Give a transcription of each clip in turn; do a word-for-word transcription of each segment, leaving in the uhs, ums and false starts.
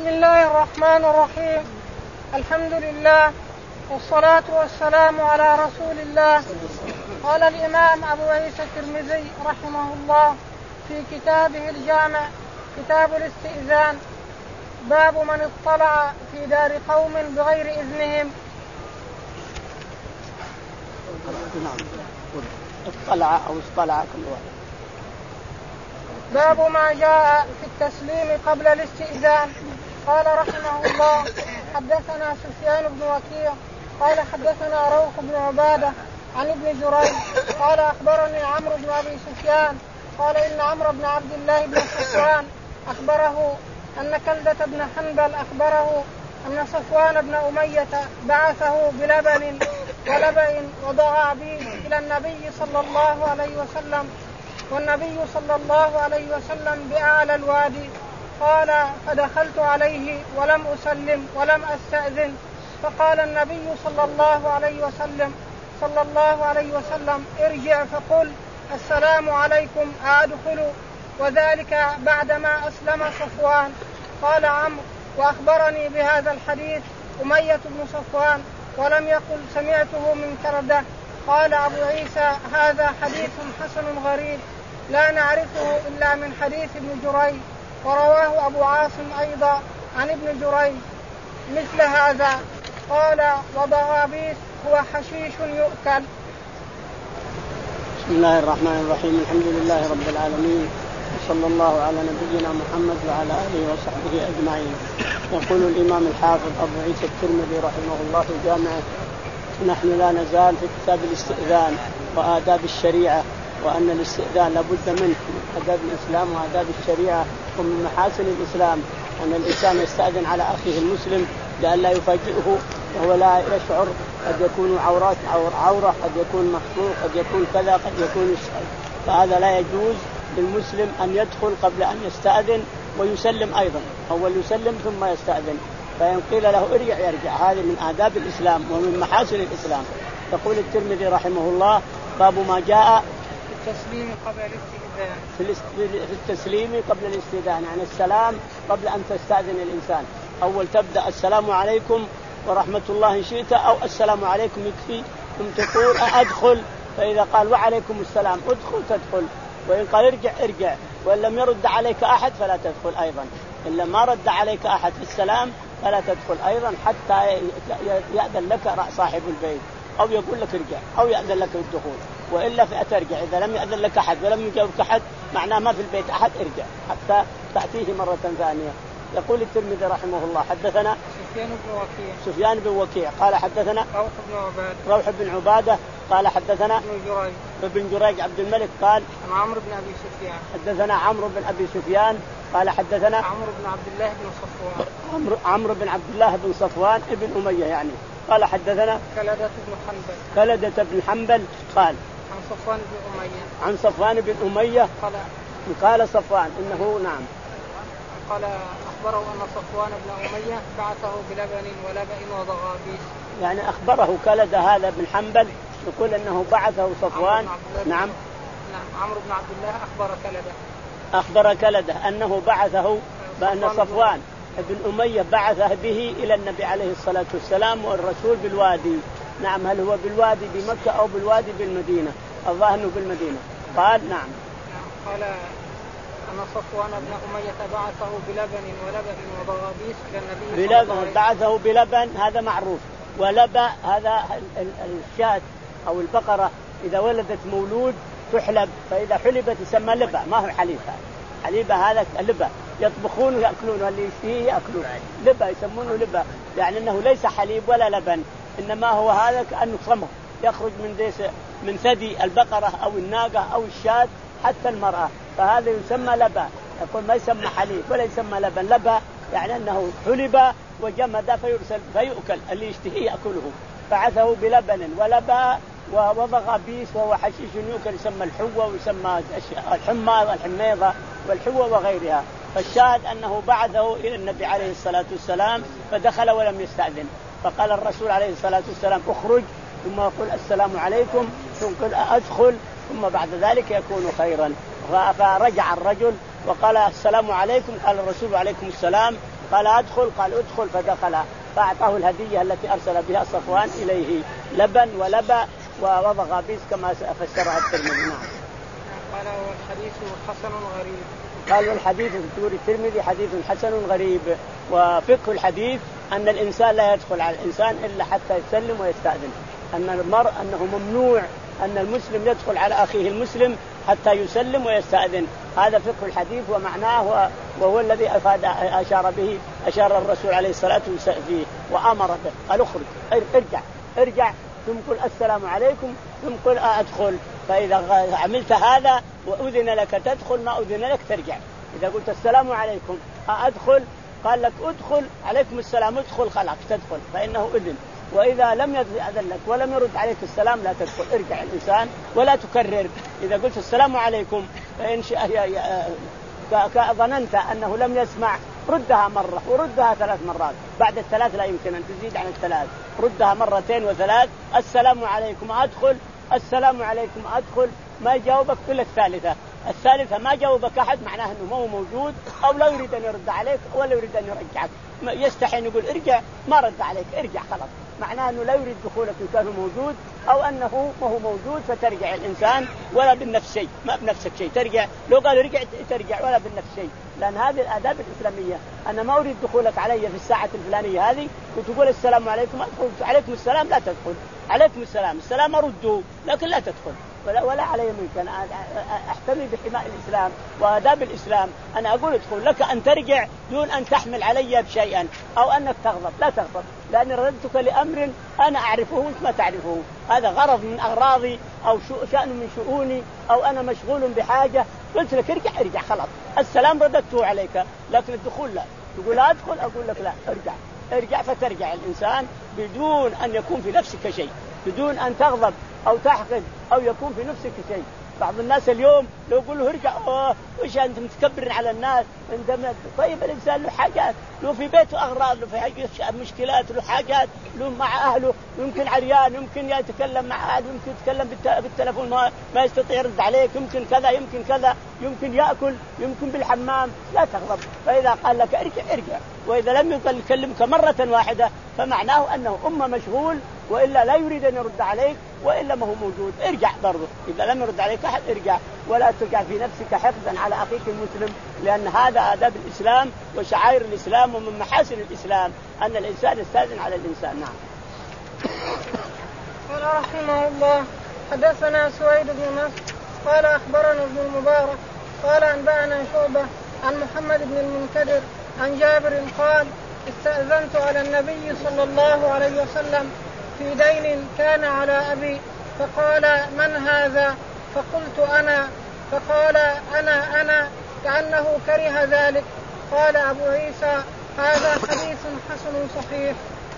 بسم الله الرحمن الرحيم. الحمد لله والصلاة والسلام على رسول الله. قال الإمام أبو عيسى الترمذي رحمه الله في كتابه الجامع كتاب الاستئذان باب من اطلع في دار قوم بغير إذنهم. اطلع أو اطلع كل واحد. باب ما جاء في التسليم قبل الاستئذان. قال رحمه الله حدثنا سفيان بن وكيع قال حدثنا روح بن عبادة عن ابن جريج قال أخبرني عمرو بن أبي سفيان قال إن عمرو بن عبد الله بن صفوان أخبره أن كلدة بن حنبل أخبره أن صفوان بن أمية بعثه بلبن ولبن وضعابيب إلى النبي صلى الله عليه وسلم والنبي صلى الله عليه وسلم بأعلى الوادي. قال فدخلت عليه ولم أسلم ولم أستأذن فقال النبي صلى الله عليه وسلم صلى الله عليه وسلم ارجع فقل السلام عليكم أدخل، وذلك بعدما أسلم صفوان. قال عمرو وأخبرني بهذا الحديث أمية بن صفوان ولم يقل سمعته من كردة. قال أبو عيسى هذا حديث حسن غريب لا نعرفه إلا من حديث ابن جريج، ورواه أبو عاصم أيضا عن ابن جريج مثل هذا. قال وضغابيس هو حشيش يؤكل. بسم الله الرحمن الرحيم. الحمد لله رب العالمين وصلى الله على نبينا محمد وعلى آله وصحبه أجمعين. يقول الإمام الحافظ أبو عيسى الترمذي رحمه الله في جامعه نحن لا نزال في كتاب الاستئذان وآداب الشريعة، وأن الاستئذان لابد منه من آداب الإسلام وآداب الشريعة، ومن محاسن الإسلام أن الإنسان يستأذن على أخيه المسلم لئلا يفاجئه وهو لا يشعر، قد يكون عورات عورة، قد يكون مخطوط، قد يكون كذا، قد يكون الشيء. فهذا لا يجوز للمسلم أن يدخل قبل أن يستأذن ويسلم أيضا، أول يسلم ثم يستأذن، فإن قيل له ارجع يرجع. هذه من آداب الإسلام ومن محاسن الإسلام. يقول الترمذي رحمه الله باب ما جاء في التسليم قبل الاستئذان. في التسليم قبل الاستئذان يعني السلام قبل أن تستأذن الإنسان. أول تبدأ السلام عليكم ورحمة الله إن شئت، أو السلام عليكم يكفي، ثم تقول أدخل، فإذا قال وعليكم السلام أدخل تدخل، وإن قال ارجع ارجع، وإن لم يرد عليك أحد فلا تدخل أيضا، إلا ما رد عليك أحد في السلام فلا تدخل أيضا حتى يأذن لك صاحب البيت أو يقول لك ارجع أو يأذن لك الدخول، وإلا فترجع. إذا لم يأذن لك أحد ولم يجاوبك أحد معناه ما في البيت أحد، ارجع حتى تأتيه مرة ثانية. يقول الترمذي رحمه الله حدثنا سفيان بن وكيع سفيان بن وكيع قال حدثنا روح بن عبادة روح بن عبادة قال حدثنا ابن جريج ابن جريج عبد الملك قال عن عمرو بن أبي سفيان حدثنا عمرو بن أبي سفيان قال حدثنا عمرو بن عبد الله بن صفوان عمرو عمرو بن عبد الله بن صفوان ابن أمية يعني قال حدثنا كلدة بن حنبل كلدة بن حنبل قال عن صفوان بن أمية عن صفوان بن أمية قال قال صفوان إنه نعم قال أخبره أن صفوان بن أمية بعثه بلبن ولبن وضغابيس، يعني أخبره كلدة هذا بن حنبل يقول أنه بعثه صفوان. نعم نعم عمرو بن عبد الله أخبر كلدة أخبر كلدة أنه بعثه بأن صفوان بن أمية بعثه به إلى النبي عليه الصلاة والسلام والرسول بالوادي. نعم هل هو بالوادي بمكة أو بالوادي بالمدينة؟ الظاهر أنه بالمدينة. قال نعم قال أن صفوان بن أمية بعثه بلبن ولبن وضغابيس إلى النبي صلى الله عليه وسلم. بعثه بلبن هذا معروف، ولبن هذا الشاة أو البقرة إذا ولدت مولود تحلب، فإذا حلبت تسمى لبا، ما هو حليب. حليبة هذا لبا يطبخون ويأكلون، اللي يشتهيه يأكلون لبا يسمونه لبا، يعني أنه ليس حليب ولا لبن، إنما هو هذا كأنه صمغ يخرج من ديس من ثدي البقرة أو الناقة أو الشاة حتى المرأة، فهذا يسمى لبا. يقول ما يسمى حليب ولا يسمى لبن. لبا يعني أنه حلب وجمد فيرسل فيؤكل، اللي يشتهيه يأكله. بعثه بلبن ولبا وضغابيس وهو حشيش يؤكل، يسمى الحوة ويسمى الحمى والحميضة والحوة وغيرها. فالشاهد أنه بعثه إلى النبي عليه الصلاة والسلام فدخل ولم يستأذن، فقال الرسول عليه الصلاة والسلام اخرج، ثم يقول السلام عليكم، ثم يقول أدخل، ثم بعد ذلك يكون خيرا. فرجع الرجل وقال السلام عليكم، قال الرسول عليكم السلام، قال أدخل، قال أدخل، فدخل فأعطاه الهدية التي أرسل بها صفوان إليه، لبن ولبى ووضع بيس كما فسرها الترمذي. نعم. قال والحديث حسن غريب. قال والحديث في الترمذي حديث حسن غريب. وفقه الحديث أن الإنسان لا يدخل على الإنسان إلا حتى يسلم ويستأذن، أن المرء أنه ممنوع أن المسلم يدخل على أخيه المسلم حتى يسلم ويستأذن. هذا فقه الحديث ومعناه، وهو الذي أفاد أشار به أشار الرسول عليه الصلاة والسلام فيه وأمر به، قال اخرج ارجع ارجع ثم قل السلام عليكم ثم قل أدخل. فإذا عملت هذا وأذن لك تدخل، ما أذن لك ترجع. إذا قلت السلام عليكم أدخل قال لك ادخل عليكم السلام ادخل خلاص تدخل فإنه إذن. وإذا لم يأذن لك ولم يرد عليك السلام لا تدخل. ارجع الإنسان ولا تكرر. إذا قلت السلام عليكم فإن ظننت أنه لم يسمع ردها مرة وردها ثلاث مرات، بعد الثلاث لا يمكن أن تزيد عن الثلاث، ردها مرتين وثلاث. السلام عليكم أدخل، السلام عليكم أدخل، ما يجاوبك إلا الثالثة. الثالثة ما جاوبك أحد معناه أنه ما هو موجود أو لا يريد أن يرد عليك ولا يريد أن يرجعك، يستحي أن يقول ارجع ما رد عليك ارجع خلاص، معناه أنه لا يريد دخولك إن كان موجود أو أنه ما هو موجود. فترجع الإنسان ولا بالنفس شيء، ما بنفسك شيء ترجع. لو قال رجع ترجع ولا بالنفس شيء، لأن هذه الآداب الإسلامية. أنا ما أريد دخولك علي في الساعة الفلانية هذه وتقول السلام عليكم أدخل، عليكم السلام لا تدخل، عليكم السلام السلام أرده لكن لا تدخل ولا, ولا علي منك. أنا أحتمي بحماء الإسلام وآداب الإسلام. أنا أقول ادخل، لك أن ترجع دون أن تحمل علي بشيئا أو أنك تغضب، لا تغضب لأني ردتك لأمر أنا أعرفه وأنت ما تعرفه. هذا غرض من أغراضي أو شأن من شؤوني أو أنا مشغول بحاجة، قلت لك ارجع ارجع خلاص. السلام رددته عليك لكن الدخول لا. تقول أدخل أقول لك لا ارجع ارجع. فترجع الإنسان بدون أن يكون في نفسك شيء، بدون أن تغضب أو تحقد أو يكون في نفسك شيء. بعض الناس اليوم لو يقولوا ارجع أوه وش أنت متكبر على الناس أنت. طيب الإنسان له حاجات، له في بيته أغراض، له في مشكلات، له حاجات، له مع أهله، يمكن عريان، يمكن يتكلم مع أهله، يمكن يتكلم بالتلفون ما, ما يستطيع يرد عليك، يمكن كذا يمكن كذا، يمكن يأكل، يمكن بالحمام. لا تغضب. فإذا قال لك ارجع ارجع، وإذا لم يقل يكلمك مرة واحدة فمعناه أنه أمة مشغول وإلا لا يريد أن يرد عليك وإلا ما هو موجود. ارجع برضه، إذا لم يرد عليك أحد ارجع، ولا ترجع في نفسك حقدا على أخيك المسلم، لأن هذا آداب الإسلام وشعائر الإسلام ومن محاسن الإسلام أن الإنسان يستأذن على الإنسان. نعم. قال رحمه الله حدثنا سويد بن نصر قال أخبرنا ابن المبارك قال أنبأنا شعبة عن محمد بن المنكدر عن جابر قال استأذنت على النبي صلى الله عليه وسلم في دين كان على أبي فقال من هذا؟ فقلت أنا. فقال أنا أنا كأنه كره ذلك. قال أبو عيسى هذا حديث حسن صحيح.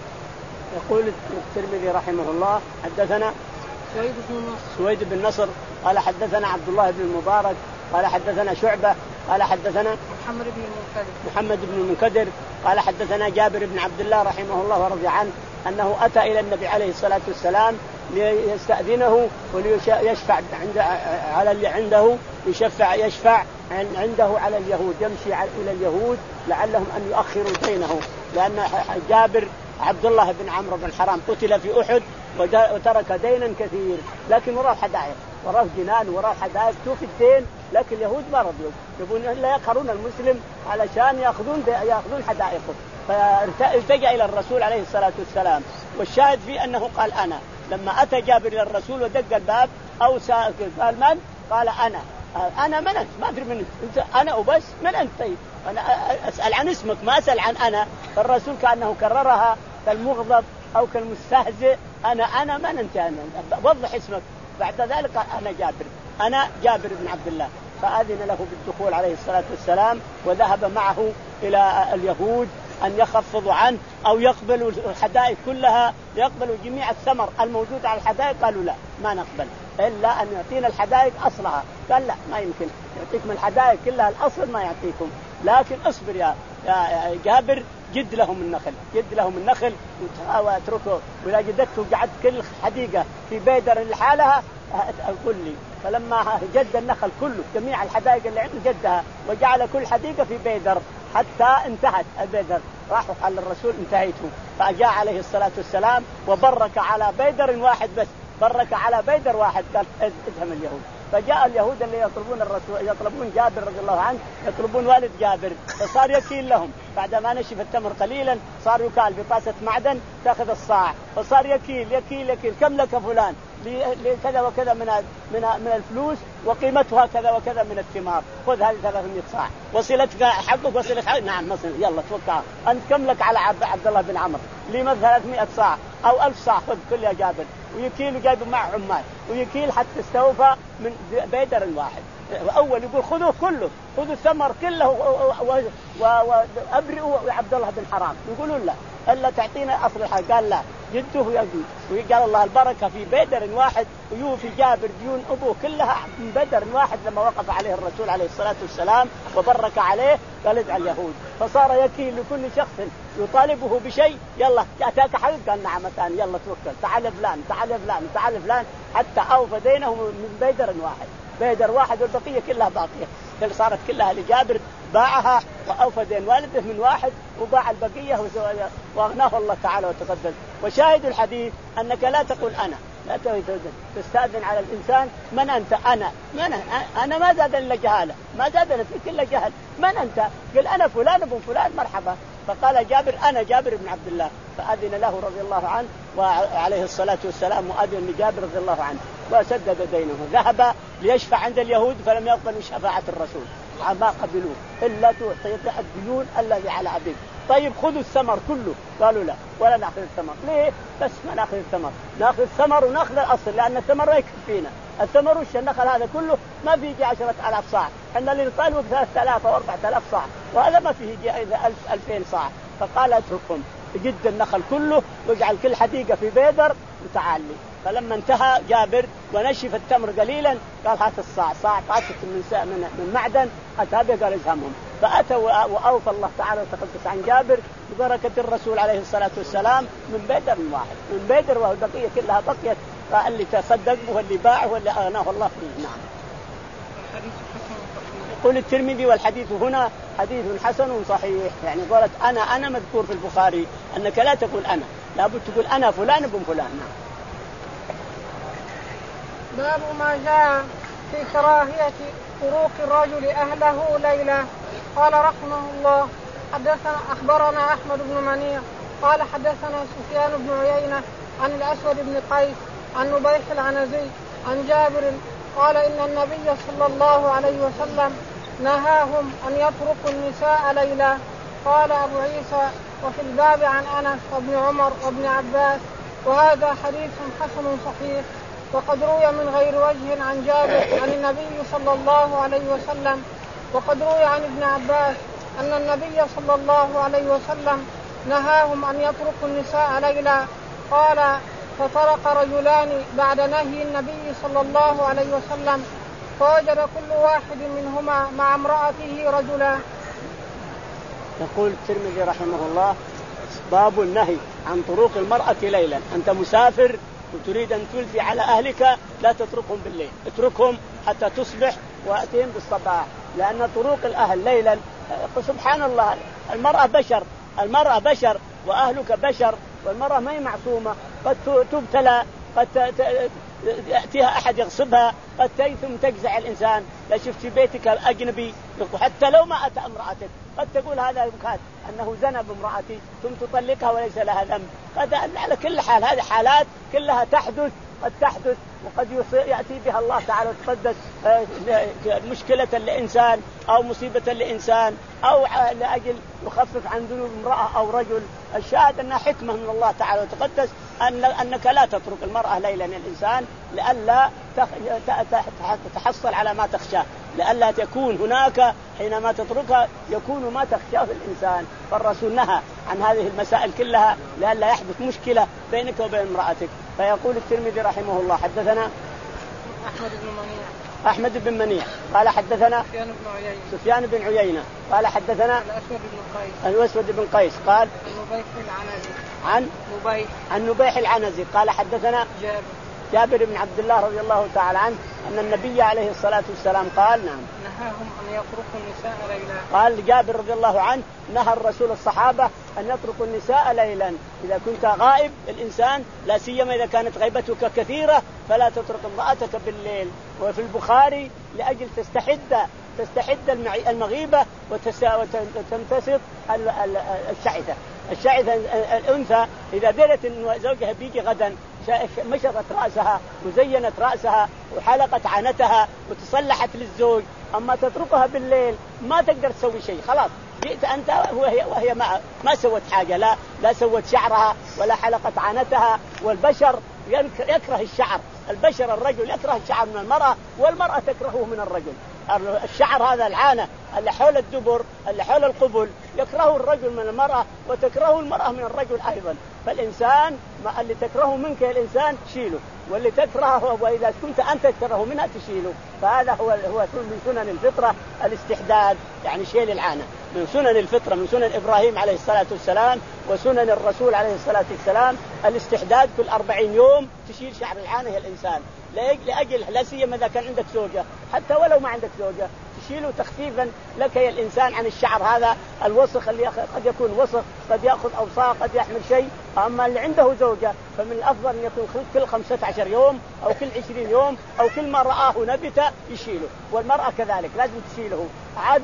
يقول الترمذي رحمه الله حدثنا سويد بن نصر سويد بن نصر قال حدثنا عبد الله بن المبارك قال حدثنا شعبة قال حدثنا محمد بن المنكدر محمد بن المنكدر قال حدثنا جابر بن عبد الله رحمه الله ورضي عنه أنه أتى إلى النبي عليه الصلاة والسلام ليستأذنه وليشفع عند على اللي عنده يشفع يشفع عنده على اليهود، يمشي إلى اليهود لعلهم أن يؤخروا دينه، لأن جابر عبد الله بن عمرو بن حرام قتل في أحد وترك دينا كثير، لكن وراه حدائق وراه جنان وراه حدائق توفي الدين، لكن اليهود ما رضيوا يبون إلا يقهرون المسلم علشان يأخذون يأخذون حدائقه. فالتجأ إلى الرسول عليه الصلاة والسلام، والشاهد فيه أنه قال أنا. لما أتى جابر إلى الرسول ودق الباب أو سأل قال من؟ قال أنا. أنا من أنت؟ ما أدري من أنت. أنا وبس. من أنت؟ طيب أنا أسأل عن اسمك ما أسأل عن أنا. فالرسول كأنه كررها كالمغضب أو كالمستهزئ. أنا أنا من أنت؟ أنا وضح اسمك. بعد ذلك قال أنا جابر، أنا جابر بن عبد الله. فأذن له بالدخول عليه الصلاة والسلام وذهب معه إلى اليهود أن يخفضوا عنه أو يقبلوا الحدائق كلها، يقبلوا جميع الثمر الموجود على الحدائق. قالوا لا ما نقبل إلا أن يعطينا الحدائق أصلها. قال لا ما يمكن يعطيكم الحدائق كلها الأصل ما يعطيكم، لكن اصبر يا جابر جد لهم النخل جد لهم النخل واتركه، وإذا جدته قعدت كل حديقة في بيدر لحالها أقول لي. فلما جد النخل كله جميع الحدائق اللي عنده جدها وجعل كل حديقة في بيدر حتى انتهت بدر. راحوا قال الرسول انتهيتم، فجاء عليه الصلاة والسلام وبرك على بيدر واحد بس، برك على بيدر واحد، قال ادهم اليهود. فجاء اليهود اللي يطلبون الرسول يطلبون جابر رضي الله عنه، يطلبون والد جابر، فصار يكيل لهم بعدما نشف التمر قليلا، صار يكال بطاسة معدن تأخذ الصاع، فصار يكيل يكيل يكيل كم لك فلان لكذا وكذا من من من الفلوس وقيمتها كذا وكذا من الثمار، خذ هذه ثلاثمائة صاع وصلتك حقك وصلت حقك. نعم مصر، يلا توقع أنت كم لك على عبد الله بن عمرو لما ثلاثمائة صاع أو ألف صاع، خذ كل يا جابر. ويكيل جايب مع عمال ويكيل حتى استوفى من بيدر واحد. أول يقول خذوه كله، خذوا الثمر كله وأبرئوا عبد الله بن حرام. يقولون لا ألا تعطينا أصل الحاجة، قال لا جده يقول. وقال الله البركة في بدر واحد ويوفي جابر ديون أبوه كلها من بدر واحد لما وقف عليه الرسول عليه الصلاة والسلام وبرك عليه، قال ادعى اليهود. فصار يكيل لكل شخص يطالبه بشيء، يلا أتاك حق، قال نعم ثاني، يلا توكل، تعال فلان تعال فلان تعال فلان، حتى أوفى دينه من بدر واحد. بدر واحد والبقية كلها باقية، صارت كلها لجابر، باعها وأوفى دين والده من واحد وباع البقية وأغناه الله تعالى وتقدم. وشاهد الحديث أنك لا تقول أنا، لا تستأذن على الإنسان من أنت، أنا من أنا ما زاد إلا جهالة، ما زادنا فيك إلا جهل، من أنت؟ قل أنا فلان ابن فلان، مرحبا. فقال جابر أنا جابر بن عبد الله، فأذن له رضي الله عنه وعليه الصلاة والسلام، وأذن لجابر رضي الله عنه وسدد دينه. ذهب ليشفع عند اليهود فلم يقبلوا شفاعة الرسول، ما قبلوه إلا تعطي الديون الذي على أبيك. طيب خذوا الثمر كله، قالوا لا ولا نأخذ الثمر. ليه؟ بس ما نأخذ الثمر، نأخذ الثمر ونأخذ الأصل، لأن الثمر لا يكفينا. الثمر وش النخل هذا كله ما فيه عشرة آلاف صاع، إحنا اللي نطالبه بثلاثة آلاف أو أربعة آلاف صاع، وهذا ما فيه إذا ألف ألفين صاع. فقال اتركهم، جد النخل كله واجعل كل حديقة في بيدر وتعالي. فلما انتهى جابر ونشف التمر قليلا قال هات الصاع، صاع طاسة من من معدن أتابع، قال ازهمهم. فأتوا وأوفى الله تعالى وتقدس عن جابر ببركة الرسول عليه الصلاة والسلام من بيدر واحد، من بيدر والبقية كلها بقيت، اللي تصدق واللي باع واللي أغناه الله فيه. نعم. يقول الترمذي والحديث هنا حديث حسن صحيح، يعني قالت أنا أنا مذكور في البخاري، أنك لا تقول أنا، لابد تقول أنا فلان ابن فلان. نعم. باب ما جاء في كراهية طروق الرجل أهله ليلا. قال رحمه الله حدثنا أخبرنا أحمد بن منيع قال حدثنا سفيان بن عيينة عن الأسود بن قيس عن نبيح العنزي عن جابر قال إن النبي صلى الله عليه وسلم نهاهم أن يتركوا النساء ليلا. قال أبو عيسى وفي الباب عن أنس وابن عمر وابن عباس، وهذا حديث حسن صحيح. وقد روي من غير وجه عن جابر عن النبي صلى الله عليه وسلم، وقد روي عن ابن عباس أن النبي صلى الله عليه وسلم نهاهم أن يتركوا النساء ليلا. قال فطرق رجلان بعد نهي النبي صلى الله عليه وسلم، فوجد كل واحد منهما مع امرأته رجلا. يقول الترمذي رحمه الله باب النهي عن طروق المرأة ليلا. أنت مسافر وتريد أن تلفي على أهلك لا تتركهم بالليل، اتركهم حتى تصبح وأتهم بالصباح، لأن طروق الأهل ليلا سبحان الله المرأة بشر، المرأة بشر وأهلك بشر، والمرأة ما هي معصومة، قد تبتلى، قد يأتيها أحد يغصبها، قد ثم تجزع الإنسان. لا شفت في بيتك أجنبي حتى لو ما أتى امرأتك قد تقول هذا يمكن أنه زنى بامرأتي ثم تطلقها وليس لها ذنب. هذا على كل حال هذه حالات كلها تحدث، قد تحدث وقد يأتي بها الله تعالى وتقدس مشكلة لإنسان أو مصيبة لإنسان أو لأجل يخفف عن ذنوب امرأة أو رجل. الشاهد أنها حكمة من الله تعالى وتقدس أن أنك لا تترك المرأة ليلا الإنسان لئلا تحصل على ما تخشاه، لئلا تكون هناك حينما تتركها يكون ما تخشاه الإنسان. فالرسول نهى عن هذه المسائل كلها لئلا يحدث مشكلة بينك وبين امرأتك. فيقول الترمذي رحمه الله حدثنا أحمد بن منيع أحمد بن منيع قال حدثنا سفيان بن عيينة سفيان بن عيينة قال حدثنا الأسود بن قيس الأسود بن قيس قال نبيح العنزي عن نبيح عن نبيح العنزي قال حدثنا جابر جابر بن عبد الله رضي الله تعالى عنه أن النبي عليه الصلاة والسلام قال نعم نهاهم أن يتركوا النساء ليلا. قال جابر رضي الله عنه نهى الرسول الصحابة أن يتركوا النساء ليلا. إذا كنت غائب الإنسان لا سيما إذا كانت غيبتك كثيرة فلا تترك امرأتك بالليل. وفي البخاري لأجل تستحد تستحد المغيبة وتمتسط الشعثة. الشعثة الأنثى إذا درت أن زوجها بيجي غدا مشطت رأسها وزينت رأسها وحلقت عانتها وتصلحت للزوج، أما تتركها بالليل ما تقدر تسوي شيء، خلاص جئت أنت وهي, وهي ما, ما سوت حاجة، لا لا سوت شعرها ولا حلقت عانتها. والبشر يكره الشعر، البشر الرجل يكره الشعر من المرأة والمرأة تكرهه من الرجل. الشعر هذا العانة اللي حول الدبر اللي حول القبل يكرهه الرجل من المرأة وتكرهه المرأة من الرجل أيضا. فالإنسان ما اللي تكرهه منك الإنسان تشيله، واللي تكرهه وإذا كنت أنت تكرهه منها تشيله. فهذا هو هو من سنن الفطرة الاستحداد، يعني شيل العانة من سنن الفطرة، من سنن إبراهيم عليه الصلاة والسلام وسنن الرسول عليه الصلاة والسلام الاستحداد كل أربعين يوم تشيل شعر العانة يا الإنسان، لأجل لا سيما إذا كان عندك زوجة، حتى ولو ما عندك زوجة تشيله تخفيفا لك يا الإنسان عن الشعر هذا الوسخ اللي قد يكون وسخ، قد يأخذ أوساخ، قد يحمل شيء. أما اللي عنده زوجة فمن الأفضل أن يكون كل خمسة عشر يوم أو كل عشرين يوم أو كل ما رآه نبت يشيله. والمرأة كذلك لازم تشيله عاد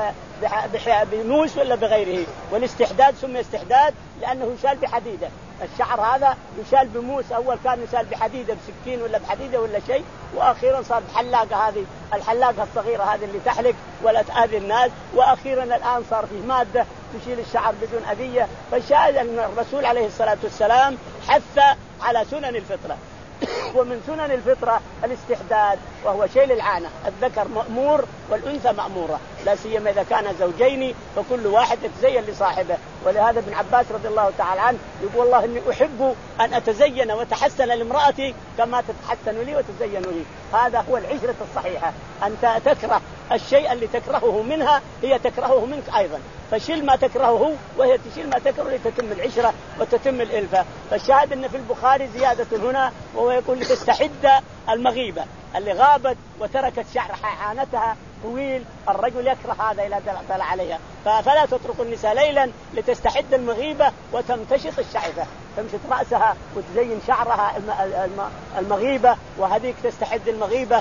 بموس ولا بغيره. والاستحداد سمي استحداد لأنه يشال بحديدة. الشعر هذا يشال بموس، أول كان يشال بحديدة بسكين ولا بحديدة ولا شيء، وأخيرا صار بحلاقة، هذه الحلاقة الصغيرة هذه اللي تحلق ولا تأذي الناس، وأخيرا الآن صار فيه مادة تشيل الشعر بدون أذية. فالشاهد أن الرسول عليه الصلاة والسلام حث على سنن الفطرة. ومن سنن الفطرة الاستحداد وهو شيل العانة. الذكر مأمور والأنثى مأمورة، لا سيما إذا كان زوجين فكل واحد يتزين لصاحبه. ولهذا ابن عباس رضي الله تعالى عنه يقول والله إني أحب أن أتزين وتحسن لامرأتي كما تتحسن لي وتزين لي. هذا هو العشرة الصحيحة، أنت تكره الشيء اللي تكرهه منها هي تكرهه منك أيضا، فشيل ما تكرهه وهي تشيل ما تكره لتتم العشرة وتتم الإلفة. فالشاهد أن في البخاري زيادة هنا وهو يقول لتستحد المغيبة اللي غابت وتركت شعر عانتها طويل. الرجل يكره هذا إذا طلع عليها، فلا تترك النساء ليلا لتستحد المغيبة وتمتشط الشعثة، تمشط رأسها وتزين شعرها المغيبة، وهذيك تستحد المغيبة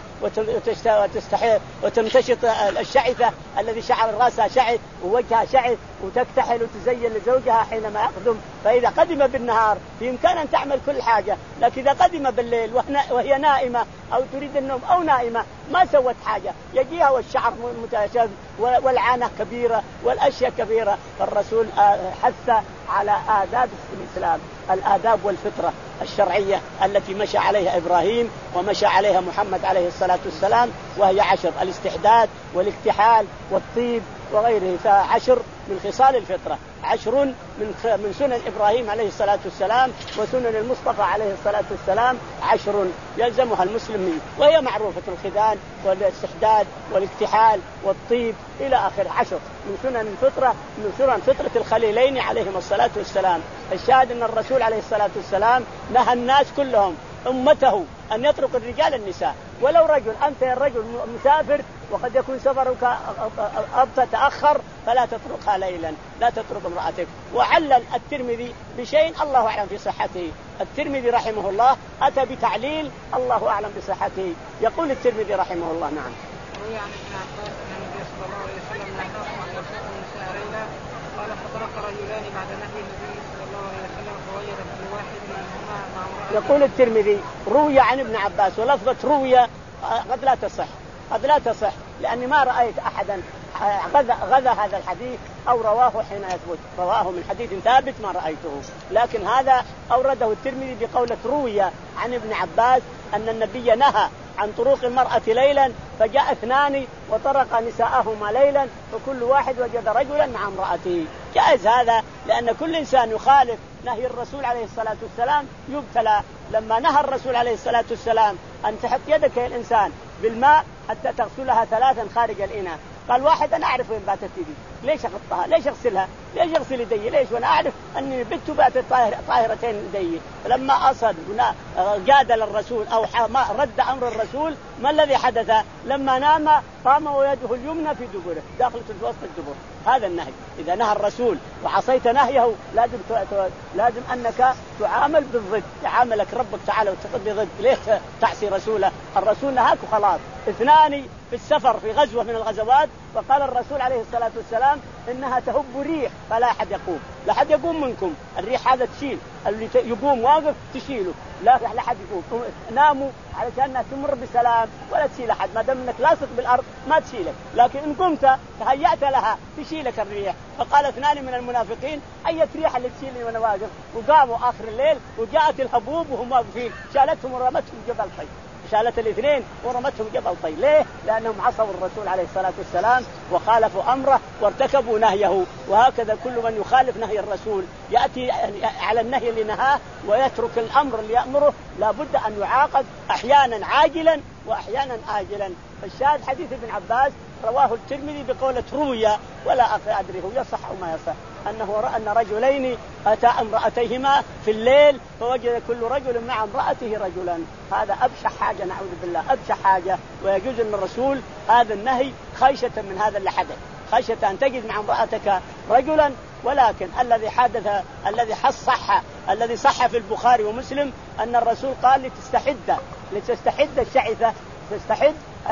وتمتشط الشعثة الذي شعر رأسها شعث ووجهها شعث، وتكتحل وتزين لزوجها حينما يقدم. فإذا قدم بالنهار بإمكان أن تعمل كل حاجة، لكن إذا قدم بالليل وهي نائمة أو تريد النوم أو نائمة ما سوت حاجة، يجيها والشعر متشابه والعانة كبيرة والأشياء كبيرة. فالرسول حث على آداب الإسلام، الآداب والفطرة الشرعية التي مشى عليها إبراهيم ومشى عليها محمد عليه الصلاة والسلام، وهي عشر: الاستحداد والاكتحال والطيب وغيره. فعشر من خصال الفطرة، عشر من من سنن إبراهيم عليه الصلاة والسلام وسنن المصطفى عليه الصلاة والسلام، عشر يلزمها المسلمين، وهي معروفة: الخدان والاستحداد والاكتحال والطيب إلى آخر. عشر من سنن الفطرة، من سنن فطرة الخليلين عليهم الصلاة والسلام. الشاهد أن الرسول عليه الصلاة والسلام نهى الناس كلهم أمته أن يترك الرجال النساء. ولو رجل، أنت يا الرجل مسافر وقد يكون سفرك تأخر فلا تتركها ليلا، لا تترك امرأتك. وعلل الترمذي بشيء الله أعلم في صحته. الترمذي رحمه الله أتى بتعليل الله أعلم بصحته. يقول الترمذي رحمه الله: نعم. روي عن ابن عباس أن النبي صلى الله عليه وسلم نهاهم أن يتركوا النساء ليلا، قال: فترك رجلان بعد نهي النبي صلى الله عليه وسلم فوجد كل واحد منهما مع امرأته. يقول الترمذي: روي عن ابن عباس، ولفظة روي قد لا تصح، قد لا تصح لأني ما رأيت أحدا غذا غذا هذا الحديث أو رواه حين يثبت، رواه من حديث ثابت ما رأيته. لكن هذا أورده الترمذي بقولة روي عن ابن عباس أن النبي نهى عن طروق المرأة ليلا، فجاء اثنان وطرق نساءهما ليلا فكل واحد وجد رجلا مع امرأته. جائز هذا، لأن كل إنسان يخالف نهي الرسول عليه الصلاة والسلام يبتلى. لما نهى الرسول عليه الصلاة والسلام أن تحط يدك يا الإنسان بالماء حتى تغسلها ثلاثا خارج الإناء، قال واحد أنا أعرف وين باتت يدي، ليش أغطها؟ ليش أغسلها؟ ليش أغسل يدي؟ ليش وأنا أعرف أني بت باتت طاهرتين يدي. فلما أصل جادل الرسول أو رد أمر الرسول، ما الذي حدث؟ لما نام قام ويده اليمنى في دبره، داخل في وسط الدبر. هذا النهي. إذا نهى الرسول وعصيت نهيه لازم لازم أنك تعامل بالضد، يعاملك ربك تعالى وتقضي ضد. ليش تعصي رسوله؟ الرسول نهاك وخلاص. اثنان في السفر في غزوة من الغزوات، فقال الرسول عليه الصلاة والسلام إنها تهب ريح فلا أحد يقوم، لا أحد يقوم منكم، الريح هذا تشيل، اللي يقوم واقف تشيله، لا لا أحد يقوم. ناموا علشان تمر بسلام ولا تشيل أحد، ما دام إنك لاصق بالأرض ما تشيلك، لكن إن قمت تهيأت لها تشيلك الريح. فقال اثنان من المنافقين أية ريح اللي تشيلني وأنا واقف؟ وقاموا آخر الليل وجاءت الهبوب وهم واقفين شالتهم ورمتهم جبل طي، شالت الاثنين ورمتهم جبل طي. ليه؟ لأنهم عصوا الرسول عليه الصلاة والسلام وخالفوا أمره وارتكبوا نهيه. وهكذا كل من يخالف نهي الرسول يأتي على النهي اللي نهاه ويترك الأمر اللي يأمره، لا بد أن يعاقب أحيانا عاجلا وأحيانا آجلا. فالشاهد حديث ابن عباس رواه الترمذي بقولة روية ولا أدري هو يصح أو ما يصح، أنه رأى أن رجلين أتى امرأتيهما في الليل فوجد كل رجل مع امرأته رجلا. هذا أبشع حاجة، نعوذ بالله، أبشع حاجة. ويجوز أن الرسول هذا النهي خيشة من هذا اللي حدث، خيشة أن تجد مع امرأتك رجلا. ولكن الذي حدث الذي صح الذي صح في البخاري ومسلم أن الرسول قال لتستحد لتستحد الشعثة، تستحد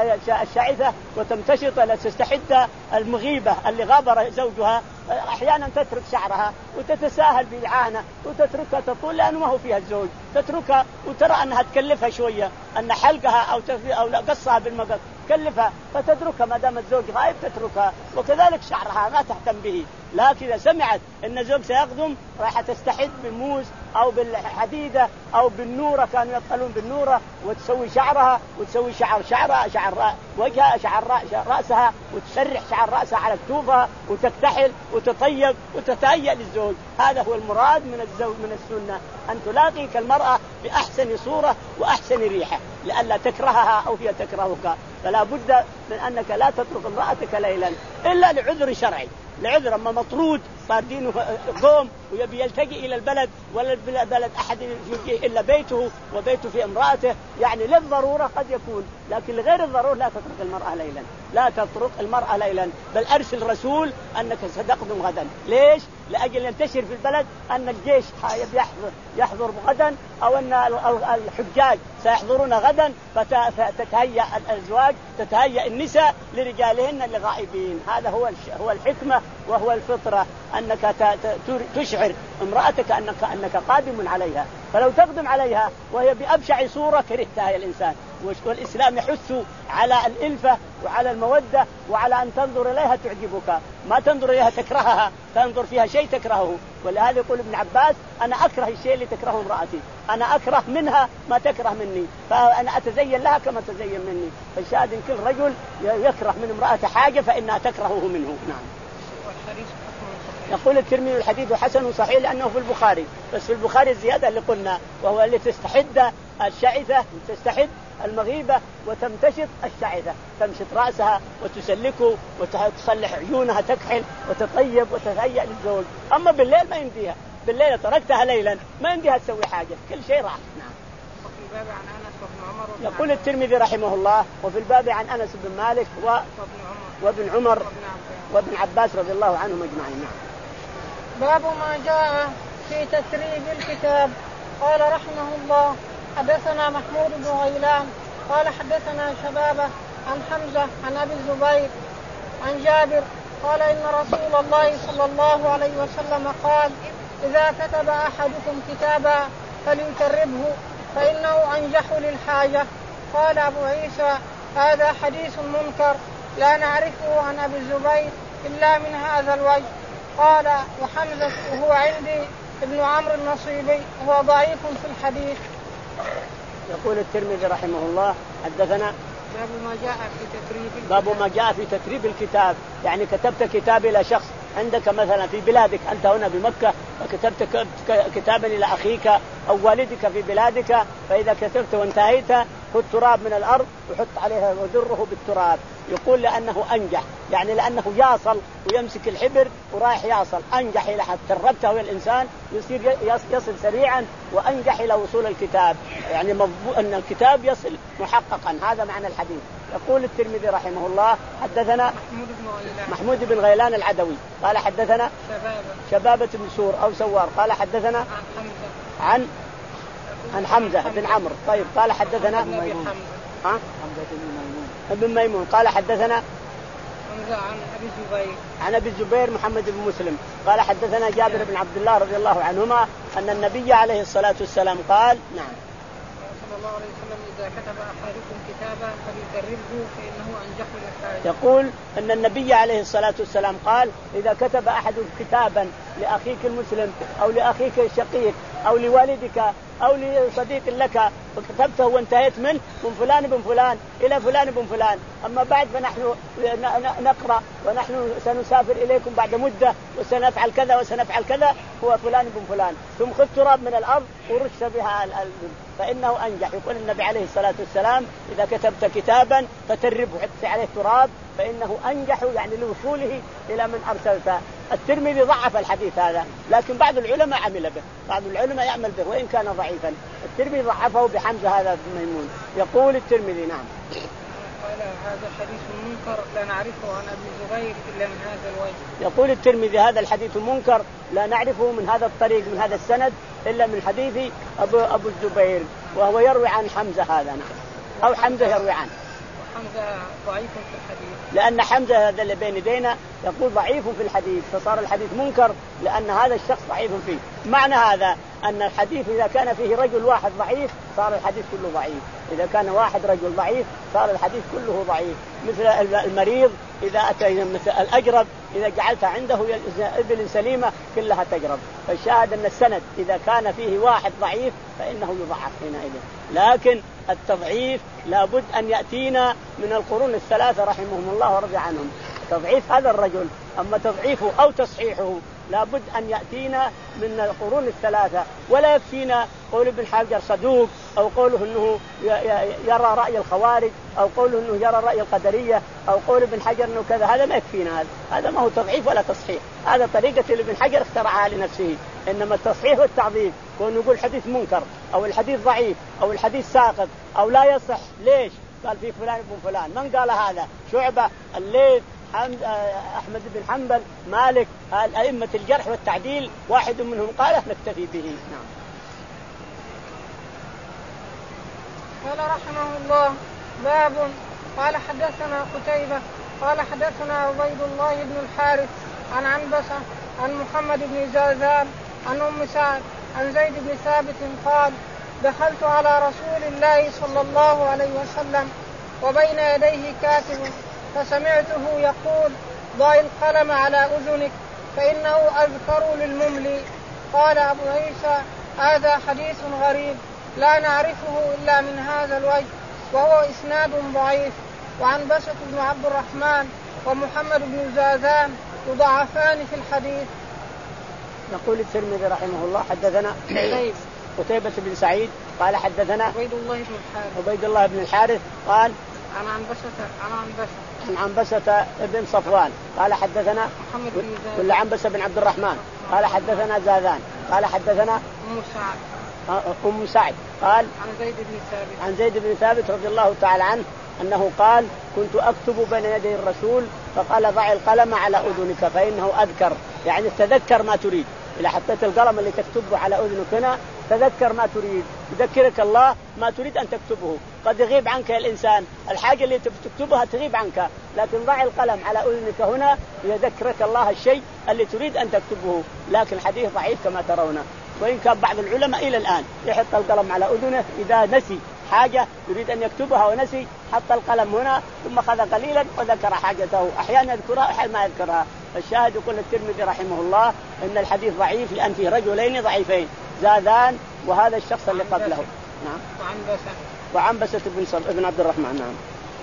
الشعثة وتمتشط، لا تستحد المغيبة اللي غابر زوجها. أحيانا تترك شعرها وتتساهل بالعانة وتتركها تطول لأنه ما هو فيها الزوج، تتركها وترى أنها تكلفها شوية، أن حلقها أو أو قصها بالمقص تكلفها فتتركها، ما دام الزوج غايب تتركها. وكذلك شعرها ما تهتم به. لكن إذا سمعت أن الزوج سيقدم راح تستحد بالموز أو بالحديدة أو بالنورة، كانوا يطلون بالنورة، وتسوي شعرها وتسوي شعر شعرها شعر وجهها شعر رأسها وتسرح شعر رأسها على كتوفها وتكتحل وتطيب وتتهيأ للزوج. هذا هو المراد من الزوج من السنة، أن تلاقيك المرأة بأحسن صورة وأحسن ريحة لئلا تكرهها أو هي تكرهك. فلا بد من أنك لا تترك امرأتك ليلا إلا لعذر شرعي، لعذر أما مطرود صار دينه قوم ويبي يلتقي إلى البلد ولا البلد أحد يجي إلا بيته وبيته في امرأته، يعني للضرورة قد يكون، لكن لغير الضرورة لا تترك المرأة ليلا، لا تترك المرأة ليلا. بل أرسل رسول أنك ستقدم غدا. ليش؟ لأجل ينتشر في البلد أن الجيش يحضر يحضر غدا أو أن الحجاج سيحضرون غدا، فتتهيأ الأزواج تتهيأ النساء لرجالهن اللي غائبين. هذا هو هو الحكمة وهو الفطرة، أنك تشعر امرأتك أنك أنك قادم عليها. فلو تقدم عليها وهي بأبشع صورة كرهتها يا الإنسان. والإسلام يحث على الإلفة وعلى المودة وعلى أن تنظر إليها تعجبك، ما تنظر إليها تكرهها، تنظر فيها شيء تكرهه. ولهذا يقول ابن عباس أنا أكره الشيء اللي تكرهه امرأتي، أنا أكره منها ما تكره مني، فأنا أتزين لها كما تزين مني. فالشاهد إن كل رجل يكره من امرأته حاجة فإنها تكرهه منه. نعم. يقول الترمذي الحديث حسن صحيح لأنه في البخاري، بس في البخاري الزيادة اللي قلنا وهو اللي تستحد الشعثة، تستحد المغيبة وتمتشط الشعثة، تمشط رأسها وتسلكه وتصلح عيونها تكحل وتطيب وتتهيأ للزوج. أما بالليل ما يمديها، بالليل تركتها ليلا ما يمديها تسوي حاجة، كل شيء راح. نعم. وفي الباب عن أنس وابن عمر. يقول الترمذي رحمه الله وفي الباب عن أنس بن مالك و... وابن عمر وابن عباس رضي الله عنهم أجمعين. نعم. باب ما جاء في تتريب الكتاب. قال رحمه الله حدثنا محمود بن غيلان قال حدثنا شبابة عن حمزة عن أبي الزبير عن جابر قال إن رسول الله صلى الله عليه وسلم قال إذا كتب أحدكم كتابا فليتربه فإنه أنجح للحاجة. قال أبو عيسى هذا حديث منكر لا نعرفه عن أبي الزبير إلا من هذا الوجه. قال وحمزة وهو عندي ابن عمرو النصيبي وهو ضعيف في الحديث. يقول الترمذي رحمه الله حدثنا باب ما جاء في تتريب الكتاب. باب ما جاء في تتريب الكتاب، يعني كتبت كتاب إلى شخص عندك مثلا في بلادك، أنت هنا بمكة وكتبت كتابا إلى أخيك أو والدك في بلادك، فإذا كتبت وانتهيت خذ تراب من الأرض وحط عليها ودره بالتراب. يقول لأنه أنجح، يعني لأنه ياصل ويمسك الحبر ورايح ياصل، أنجح إلى حتى تربته الإنسان يصير يصل سريعا وأنجح إلى وصول الكتاب، يعني أن الكتاب يصل محققا. هذا معنى الحديث. يقول الترمذي رحمه الله حدثنا محمود بن غيلان, محمود بن غيلان العدوي قال حدثنا شبابة, شبابة بن سور أو سوار قال حدثنا عن حمزة عن عن حمزة بن عمرو. طيب قال حدثنا ابن أبي حمزة ها حمزة بن ميمون ابن ميمون قال حدثنا حمزة عن أبي الزبير عن أبي الزبير محمد بن مسلم قال حدثنا جابر بن عبد الله رضي الله عنهما أن النبي عليه الصلاة والسلام قال نعم صلى الله عليه وسلم إذا كتب أحدكم كتابا فليكرره فإنه أنجح للحاجة. يقول أن النبي عليه الصلاة والسلام قال إذا كتب أحد كتابا لأخيك المسلم أو لأخيك الشقيق أو لوالدك أو لصديق لك وكتبته وانتهيت منه من فلان بن فلان إلى فلان بن فلان، أما بعد فنحن نقرأ ونحن سنسافر إليكم بعد مدة وسنفعل كذا وسنفعل كذا، هو فلان بن فلان، ثم خذ تراب من الأرض ورش بها فإنه أنجح. يقول النبي عليه الصلاة والسلام إذا كتبت كتابا فتربه حتى عليه تراب فإنه أنجح، يعني لوصوله إلى من أرسلته. الترمذي ضعف الحديث هذا، لكن بعض العلماء عمل به، بعض العلماء يعمل به وإن كان ضعيفا. الترمذي ضعفه بحمزة هذا بن ميمون. يقول الترمذي نعم قال هذا حديث منكر لا نعرفه عن أبي الزبير إلا من هذا الوجه. يقول الترمذي هذا الحديث منكر لا نعرفه من هذا الطريق من هذا السند إلا من حديث أبو, أبو الزبير، وهو يروي عن حمزة هذا نعم. أو حمزة يروي عنه. حمزة ضعيف في الحديث لأن حمزة هذا اللي بين يدينا يقول ضعيف في الحديث، فصار الحديث منكر لأن هذا الشخص ضعيف فيه. معنى هذا أن الحديث إذا كان فيه رجل واحد ضعيف صار الحديث كله ضعيف، إذا كان واحد رجل ضعيف صار الحديث كله ضعيف. مثل المريض إذا أتى مثل الأجرب إذا جعلتها عنده إبل سليمة كلها تجرب. فالشاهد أن السند إذا كان فيه واحد ضعيف فإنه يضعف حينئذ. لكن التضعيف لابد أن يأتينا من القرون الثلاثة رحمهم الله ورضي عنهم تضعيف هذا الرجل. أما تضعيفه أو تصحيحه لابد أن يأتينا من القرون الثلاثة، ولا يكفينا قول ابن حجر صدوق أو قوله أنه يرى رأي الخوارج أو قوله أنه يرى رأي القدرية أو قول ابن حجر أنه كذا. هذا ما يكفينا، هذا هذا ما هو تضعيف ولا تصحيح، هذا طريقة اللي ابن حجر اخترعها لنفسه. إنما التصحيح والتعظيم كون يقول حديث منكر أو الحديث ضعيف أو الحديث ساقط أو لا يصح. ليش؟ قال في فلان بن فلان. من قال هذا؟ شعبة، الليث، أحمد بن حنبل، مالك، أئمة الجرح والتعديل واحد منهم قاله نكتفي به. نعم. قال رحمه الله باب قال حدثنا قتيبة قال حدثنا عبيد الله بن الحارث عن عنبسة عن محمد بن زازان عن أم سعد عن زيد بن ثابت قال دخلت على رسول الله صلى الله عليه وسلم وبين يديه كاتب فسمعته يقول ضع القلم على أذنك فإنه أذكر للمملي. قال أبو عيسى هذا حديث غريب لا نعرفه إلا من هذا الوجه وهو إسناد ضعيف. وعن بسط بن عبد الرحمن ومحمد بن زازان يضعفان في الحديث. يقول الترمذي رحمه الله حدثنا قتيبة بن سعيد قال حدثنا عبيد الله بن الحارث عبيد الله بن الحارث قال عن عنبسة عن عنبسة عن عنبسة بن صفوان قال حدثنا محمد بن زازان ولا عنبسة بن عبد الرحمن قال حدثنا زازان قال حدثنا أم سعد أم سعد قال عن زيد بن ثابت عن زيد بن ثابت رضي الله تعالى عنه أنه قال كنت أكتب بين يدي الرسول فقال ضع القلم على أذنك فإنه أذكر، يعني تذكر ما تريد. إذا حطيت القلم اللي تكتبه على أذنك هنا تذكر ما تريد، يذكرك الله ما تريد أن تكتبه. قد يغيب عنك الإنسان الحاجة اللي تكتبها تغيب عنك، لكن ضع القلم على أذنك هنا يذكرك الله الشيء اللي تريد أن تكتبه. لكن حديث ضعيف كما ترون. وإن كان بعض العلماء إلى الآن يحط القلم على أذنه إذا نسي حاجة يريد أن يكتبها ونسي حط القلم هنا ثم أخذ قليلا وذكر حاجته، أحيانا يذكرها أحيانا ما يذكرها. الشاهد يقول الترمذي رحمه الله إن الحديث ضعيف لأن فيه رجلين ضعيفين زادان وهذا الشخص اللي قبله. نعم. وعنبسة وعنبسة بن صب... ابن عبد الرحمن. نعم.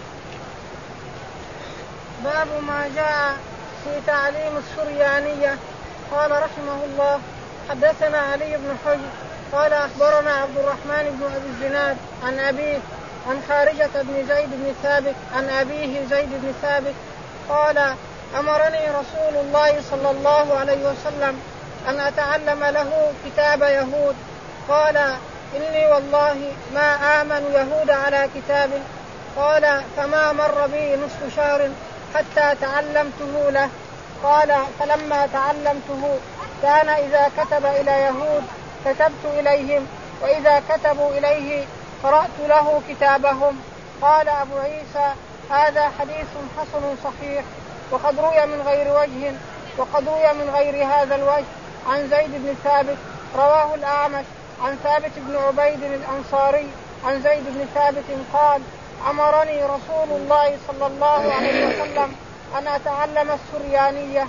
باب ما جاء في تعليم السريانية. قال رحمه الله حدثنا علي بن حجر قال أخبرنا عبد الرحمن بن أبي الزناد عن أبيه عن خارجة بن زيد بن ثابت عن أبيه زيد بن ثابت قال أمرني رسول الله صلى الله عليه وسلم أن أتعلم له كتاب يهود. قال إني والله ما آمن يهود على كتاب. قال فما مر بي نصف شهر حتى تعلمته له. قال فلما تعلمته كان إذا كتب إلى يهود كتبت إليهم وإذا كتبوا إليه قرأت له كتابهم. قال أبو عيسى هذا حديث حسن صحيح وقد روي من غير وجه وقد روي من غير هذا الوجه عن زيد بن ثابت رواه الأعمش عن ثابت بن عبيد الأنصاري عن زيد بن ثابت قال أمرني رسول الله صلى الله عليه وسلم أن أتعلم السريانية.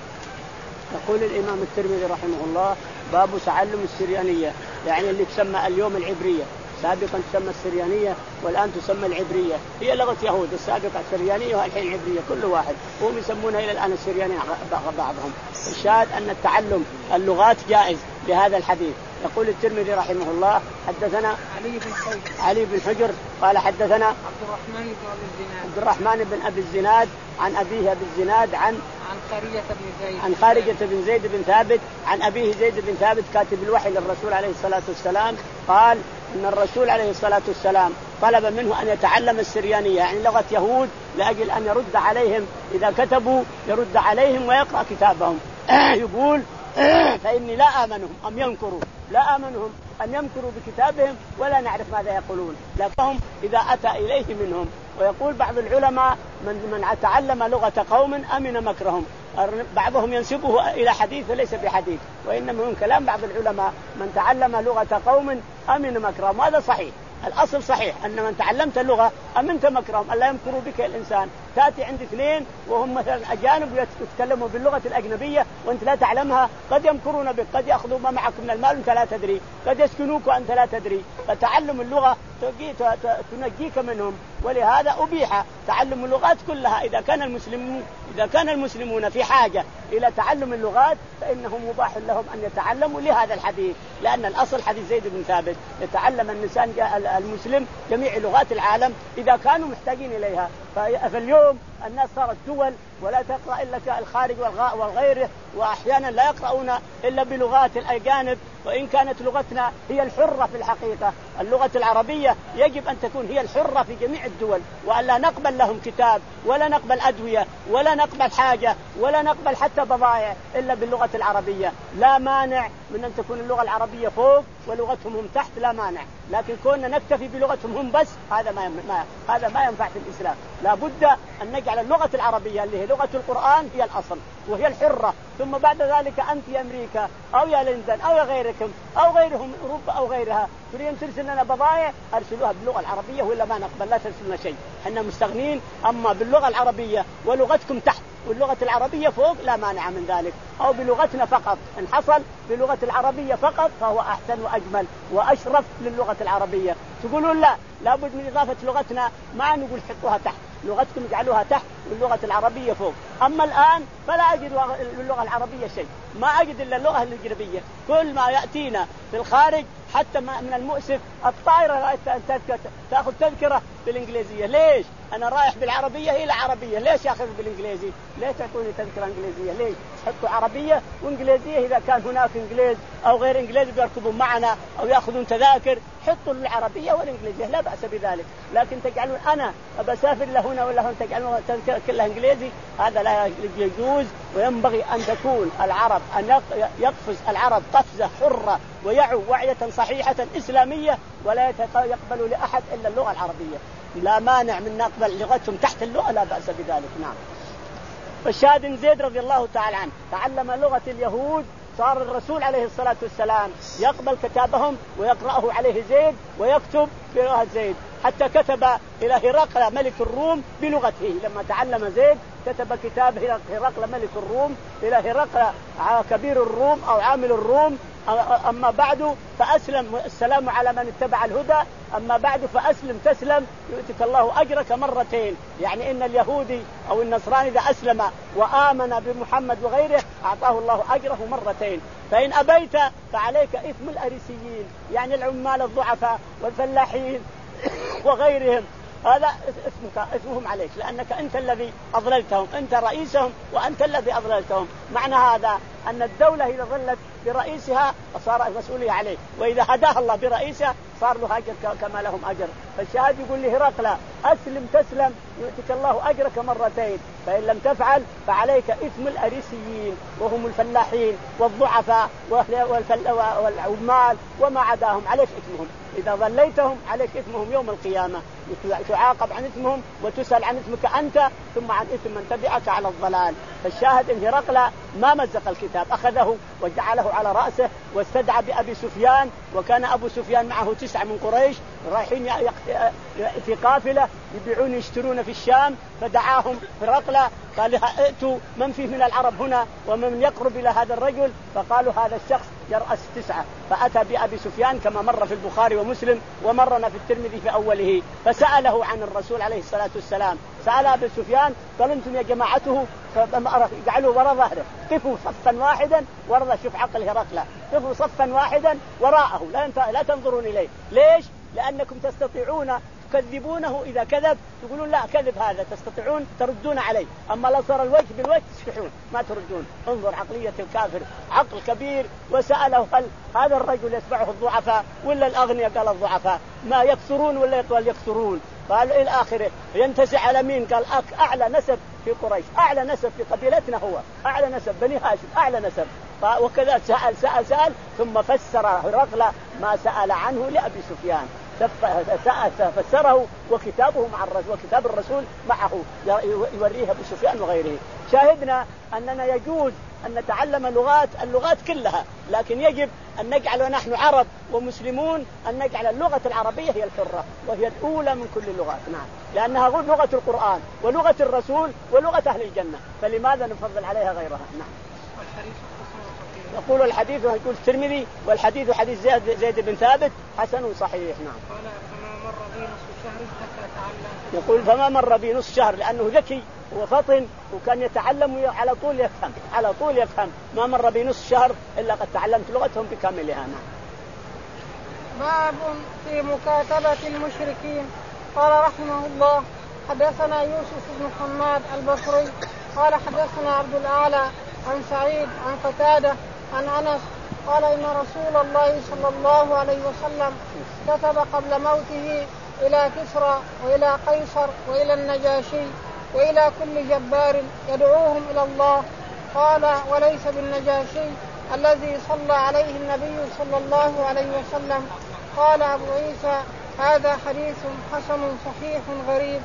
يقول الإمام الترمذي رحمه الله باب تعلم السريانية، يعني اللي تسمى اليوم العبرية، سابقا تسمى السريانية والآن تسمى العبرية، هي لغة يهود، السابقة السريانية والحين العبرية، كل واحد هم يسمونها إلى الآن السريانية بعضهم. الشاهد أن التعلم اللغات جائز بهذا الحديث. يقول الترمذي رحمه الله حدثنا علي بن حجر علي بن حجر قال حدثنا عبد الرحمن بن أبي الزناد عبد الرحمن بن أبي الزناد عن أبيه أبي الزناد عن عن خارجة بن زيد عن خارجة بن زيد بن ثابت عن أبيه زيد بن ثابت كاتب الوحي للرسول عليه الصلاة والسلام قال إن الرسول عليه الصلاة والسلام طلب منه أن يتعلم السريانية، يعني لغة يهود، لأجل أن يرد عليهم إذا كتبوا يرد عليهم ويقرأ كتابهم. يقول فإني لا آمنهم أم ينكروا لا آمنهم أن يمكروا بكتابهم ولا نعرف ماذا يقولون، لكنهم إذا أتى إليه منهم. ويقول بعض العلماء من من تعلم لغة قوم أمن مكرهم، بعضهم ينسبه إلى حديث ليس بحديث، وإنما من كلام بعض العلماء من تعلم لغة قوم أمن مكرهم، وهذا صحيح. الأصل صحيح أن من تعلمت اللغة أمنت مكرهم، ألا يمكروا بك الإنسان. تأتي عند اثنين وهم مثلا أجانب يتكلموا باللغة الأجنبية وأنت لا تعلمها، قد يمكرون بك، قد يأخذوا ما معك من المال وأنت لا تدري، قد يسكنوك وأنت لا تدري. فتعلم اللغة تنجيك منهم، ولهذا أبيح تعلم اللغات كلها. إذا كان المسلمون إذا كان المسلمون في حاجة إلى تعلم اللغات فإنه مباح لهم أن يتعلموا لهذا الحديث، لأن الأصل حديث زيد بن ثابت يتعلم الإنسان المسلم جميع لغات العالم إذا كانوا محتاجين إليها. فاليوم الناس صارت دول ولا تقرأ إلا الخارج والغيره، وأحيانا لا يقرؤون إلا بلغات الأجانب، وإن كانت لغتنا هي الحرة في الحقيقة. اللغة العربية يجب أن تكون هي الحرة في جميع الدول، وألا نقبل لهم كتاب ولا نقبل أدوية ولا نقبل حاجة ولا نقبل حتى بضائع إلا باللغة العربية. لا مانع من أن تكون اللغة العربية فوق ولغتهم هم تحت، لا مانع، لكن كنا نكتفي بلغتهم هم بس هذا ما, ما هذا ما ينفع في الإسلام. لا بد أن نجعل اللغة العربية اللي هي لغة القرآن هي الأصل وهي الحرة، ثم بعد ذلك أنت يا أمريكا أو يا لندن أو يا غيركم أو غيرهم من أوروبا أو غيرها تريد ترسل لنا بضائع أرسلوها باللغة العربية ولا ما نقبل، لا ترسلنا شيء، احنا مستغنين. أما باللغة العربية ولغتكم تحت واللغة العربية فوق لا مانع من ذلك، أو بلغتنا فقط، إن حصل بلغة العربية فقط فهو أحسن وأجمل وأشرف للغة العربية. تقولون لا لابد من إضافة لغتنا، ما نقول حطوها تحت، لغتكم اجعلوها تحت واللغة العربية فوق. أما الآن فلا أجد اللغة العربية شيء، ما أجد إلا اللغة الإنجليزية. كل ما يأتينا في الخارج حتى من المؤسف الطائرة تأخذ تذكرة بالإنجليزية. ليش؟ أنا رايح بالعربية هي العربية، ليش أخذ بالإنجليزي؟ ليش تعطوني تذكرة إنجليزية؟ ليش؟ حطوا عربية وإنجليزية، إذا كان هناك إنجليز أو غير إنجليز بيركبون معنا أو يأخذون تذاكر حطوا العربية والإنجليزية لا بأس بذلك، لكن تجعلون أنا بسافر لهنا ولا هنا تجعلون تذكرة كلها إنجليزي، هذا لا يجوز. وينبغي أن تكون العرب أن يقفز العرب قفزة حرة ويعوا وعية صحيحة إسلامية، ولا يقبلوا لأحد إلا اللغة العربية. لا مانع من نقبل لغتهم تحت اللغة، لا بأس بذلك. نعم. فالشاهد زيد رضي الله تعالى عنه تعلم لغة اليهود، صار الرسول عليه الصلاة والسلام يقبل كتابهم ويقرأه عليه زيد ويكتب بلغة زيد، حتى كتب إلى هرقل ملك الروم بلغته. لما تعلم زيد كتب كتاب هرقل ملك الروم إلى هرقل كبير الروم أو عامل الروم. أما بعد فأسلم، السلام على من اتبع الهدى، أما بعد فأسلم تسلم يؤتك الله أجرك مرتين. يعني إن اليهودي أو النصراني إذا أسلم وآمن بمحمد وغيره أعطاه الله أجره مرتين. فإن أبيت فعليك إثم الأريسيين، يعني العمال الضعفاء والفلاحين وغيرهم هذا اسمك اسمهم عليك، لأنك أنت الذي أضللتهم، أنت رئيسهم وأنت الذي أضللتهم. معنى هذا أن الدولة إذا ظلت برئيسها صار المسؤولية عليه، وإذا هداها الله برئيسها صار له أجر كما لهم أجر. فالشاهد يقول لهرقل أسلم تسلم يؤتك الله أجرك مرتين، فإن لم تفعل فعليك إثم الأريسيين وهم الفلاحين والضعفاء والعمال وما عداهم، عليك إثمهم. إذا ظليتهم عليك إثمهم يوم القيامة، تعاقب عن إثمهم وتسأل عن إثمك أنت ثم عن إثم من تبعك على الضلال. فالشاهد إن هرقل ما مزق الكتاب، أخذه وجعله على رأسه واستدعى بأبي سفيان، وكان أبو سفيان معه تسعة من قريش رايحين في قافلة يبيعون يشترون في الشام، فدعاهم هرقل قال ائتوا من فيه من العرب هنا ومن يقرب إلى هذا الرجل، فقالوا هذا الشخص يرأس تسعة. فأتى بأبي سفيان كما مر في البخاري ومسلم ومرنا في الترمذي في أوله، فسأله عن الرسول عليه الصلاة والسلام. سأل أبي سفيان قال أنتم يا جماعته جعلوا وراء ظهره، قفوا صفا واحدا وراء، شوف عقل هرقل، قفوا صفا واحدا وراءه لا لا تنظرون إليه. ليش؟ لأنكم تستطيعون تكذبونه إذا كذب تقولون لا كذب هذا، تستطيعون تردون عليه، أما لو صار الوجه بالوجه تشفحون ما تردون. انظر عقلية الكافر، عقل كبير. وسأله هل هذا الرجل يتبعه الضعفاء ولا الأغنياء؟ قال الضعفاء. ما يكثرون ولا يطول يكثرون؟ قال إلى آخره. ينتسع على مين؟ قال أعلى نسب في قريش، أعلى نسب في قبيلتنا هو أعلى نسب، بني هاشم أعلى نسب. وكذا سأل سأل سأل ثم فسر هرقل ما سأل عنه لأبي سفيان، فسره وكتابه مع الرسول وكتاب الرسول معه يوريه أبو سفيان وغيره. شاهدنا أننا يجوز أن نتعلم لغات اللغات كلها، لكن يجب أن نجعل نحن عرب ومسلمون أن نجعل اللغة العربية هي الحرة وهي الأولى من كل اللغات. نعم، لأنها لغة القرآن ولغة الرسول ولغة أهل الجنة، فلماذا نفضل عليها غيرها؟ نعم. يقول الحديث ويقول الترمذي والحديث حديث زيد, زيد بن ثابت حسن صحيح. نعم. قال فما مر بي نصف شهر حتى تعلم. يقول فما مر بي نصف شهر لأنه ذكي وفطن وكان يتعلم على طول يفهم على طول يفهم ما مر بي نصف شهر إلا قد تعلمت لغتهم بكاملها. نعم. باب في مكاتبة المشركين. قال رحمه الله حدثنا يوسف بن حماد البصري قال حدثنا عبد الأعلى عن سعيد عن قتادة عن أنس قال إن رسول الله صلى الله عليه وسلم كتب قبل موته إلى كسرى وإلى قيصر وإلى النجاشي وإلى كل جبار يدعوهم إلى الله. قال وليس بالنجاشي الذي صلى عليه النبي صلى الله عليه وسلم. قال أبو عيسى هذا حديث حسن صحيح غريب.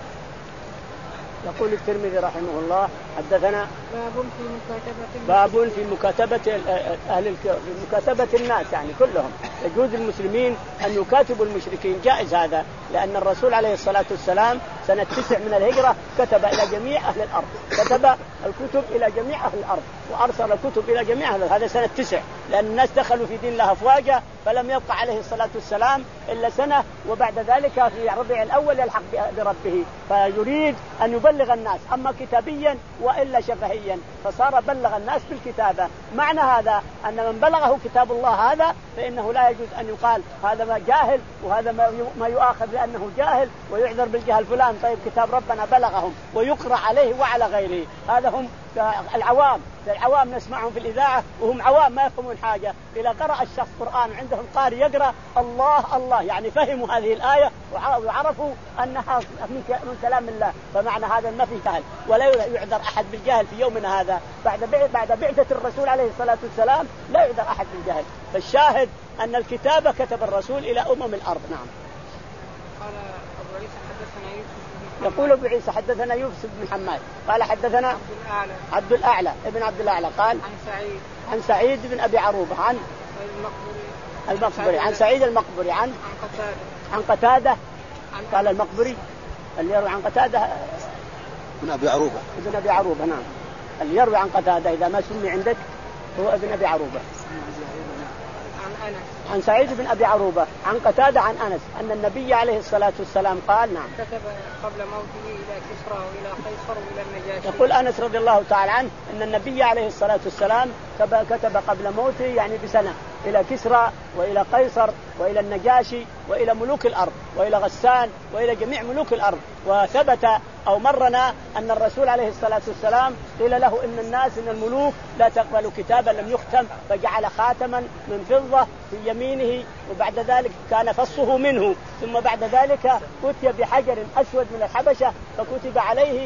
يقول الترمذي رحمه الله حدثنا باب في مكاتبة باب في مكاتبة أهل في مكاتبة الناس، يعني كلهم يجوز المسلمين أن يكاتبوا المشركين، جائز هذا، لأن الرسول عليه الصلاة والسلام سنة تسع من الهجرة كتب إلى جميع أهل الأرض، كتب الكتب إلى جميع أهل الأرض وأرسل الكتب إلى جميع أهل الأرض. هذا سنة تسع، لأن الناس دخلوا في دين الله أفواجا، فلم يبقى عليه الصلاة والسلام إلا سنة، وبعد ذلك في ربيع الأول يلحق بربه، فيريد أن يبلغ الناس أما كتابيا وإلا شفهيا، فصار بلغ الناس بالكتابة. معنى هذا أن من بلغه كتاب الله هذا فإنه لا يجوز أن يقال هذا ما جاهل وهذا ما يؤاخذ لأنه جاهل ويعذر بالجهل فلان. طيب كتاب ربنا بلغهم ويقرأ عليه وعلى غيره. هذا هم العوام، العوام نسمعهم في الإذاعة وهم عوام ما يفهمون حاجة. إذا قرأ الشخص قرآن عندهم قارئ يقرأ الله الله يعني فهموا هذه الآية وعرفوا أنها من كلام الله، فمعنى هذا ما في جهل ولا يعذر أحد بالجهل في يومنا هذا. بعد بعد بعثة الرسول عليه الصلاة والسلام لا يعذر أحد بالجهل. فالشاهد أن الكتابة كتب الرسول إلى أمم الأرض. نعم. قال أبو عيسى حدثنا يوسف يقول أبو عيسى حدثنا يوسف بن حماد قال حدثنا عبد الأعلى عبد الأعلى ابن عبد الأعلى قال عن سعيد عن سعيد بن أبي عروبة عن المقبري المقبري عن سعيد المقبري عن عن قتادة عن قتادة قال المقبري اللي يروي عن قتادة ابن أبي عروبة ابن أبي عروبة. نعم، اللي يروي عن قتادة إذا ما سمي عندك هو ابن أبي عروبة. عن أنس عن سعيد بن أبي عروبة عن قتادة عن أنس أن النبي عليه الصلاة والسلام قال نعم كتب قبل موته إلى كسرى وإلى قيصر وإلى النجاشي. يقول أنس رضي الله تعالى عنه أن النبي عليه الصلاة والسلام كتب قبل موته يعني بسنة إلى كسرى وإلى قيصر وإلى النجاشي وإلى ملوك الأرض وإلى غسان وإلى جميع ملوك الأرض. وثبت أو مرنا أن الرسول عليه الصلاة والسلام قيل له إن الناس إن الملوك لا تقبل كتابا لم يختم، فجعل خاتما من فضة في يمينه، وبعد ذلك كان فصه منه، ثم بعد ذلك أتي بحجر أسود من الحبشة فكتب عليه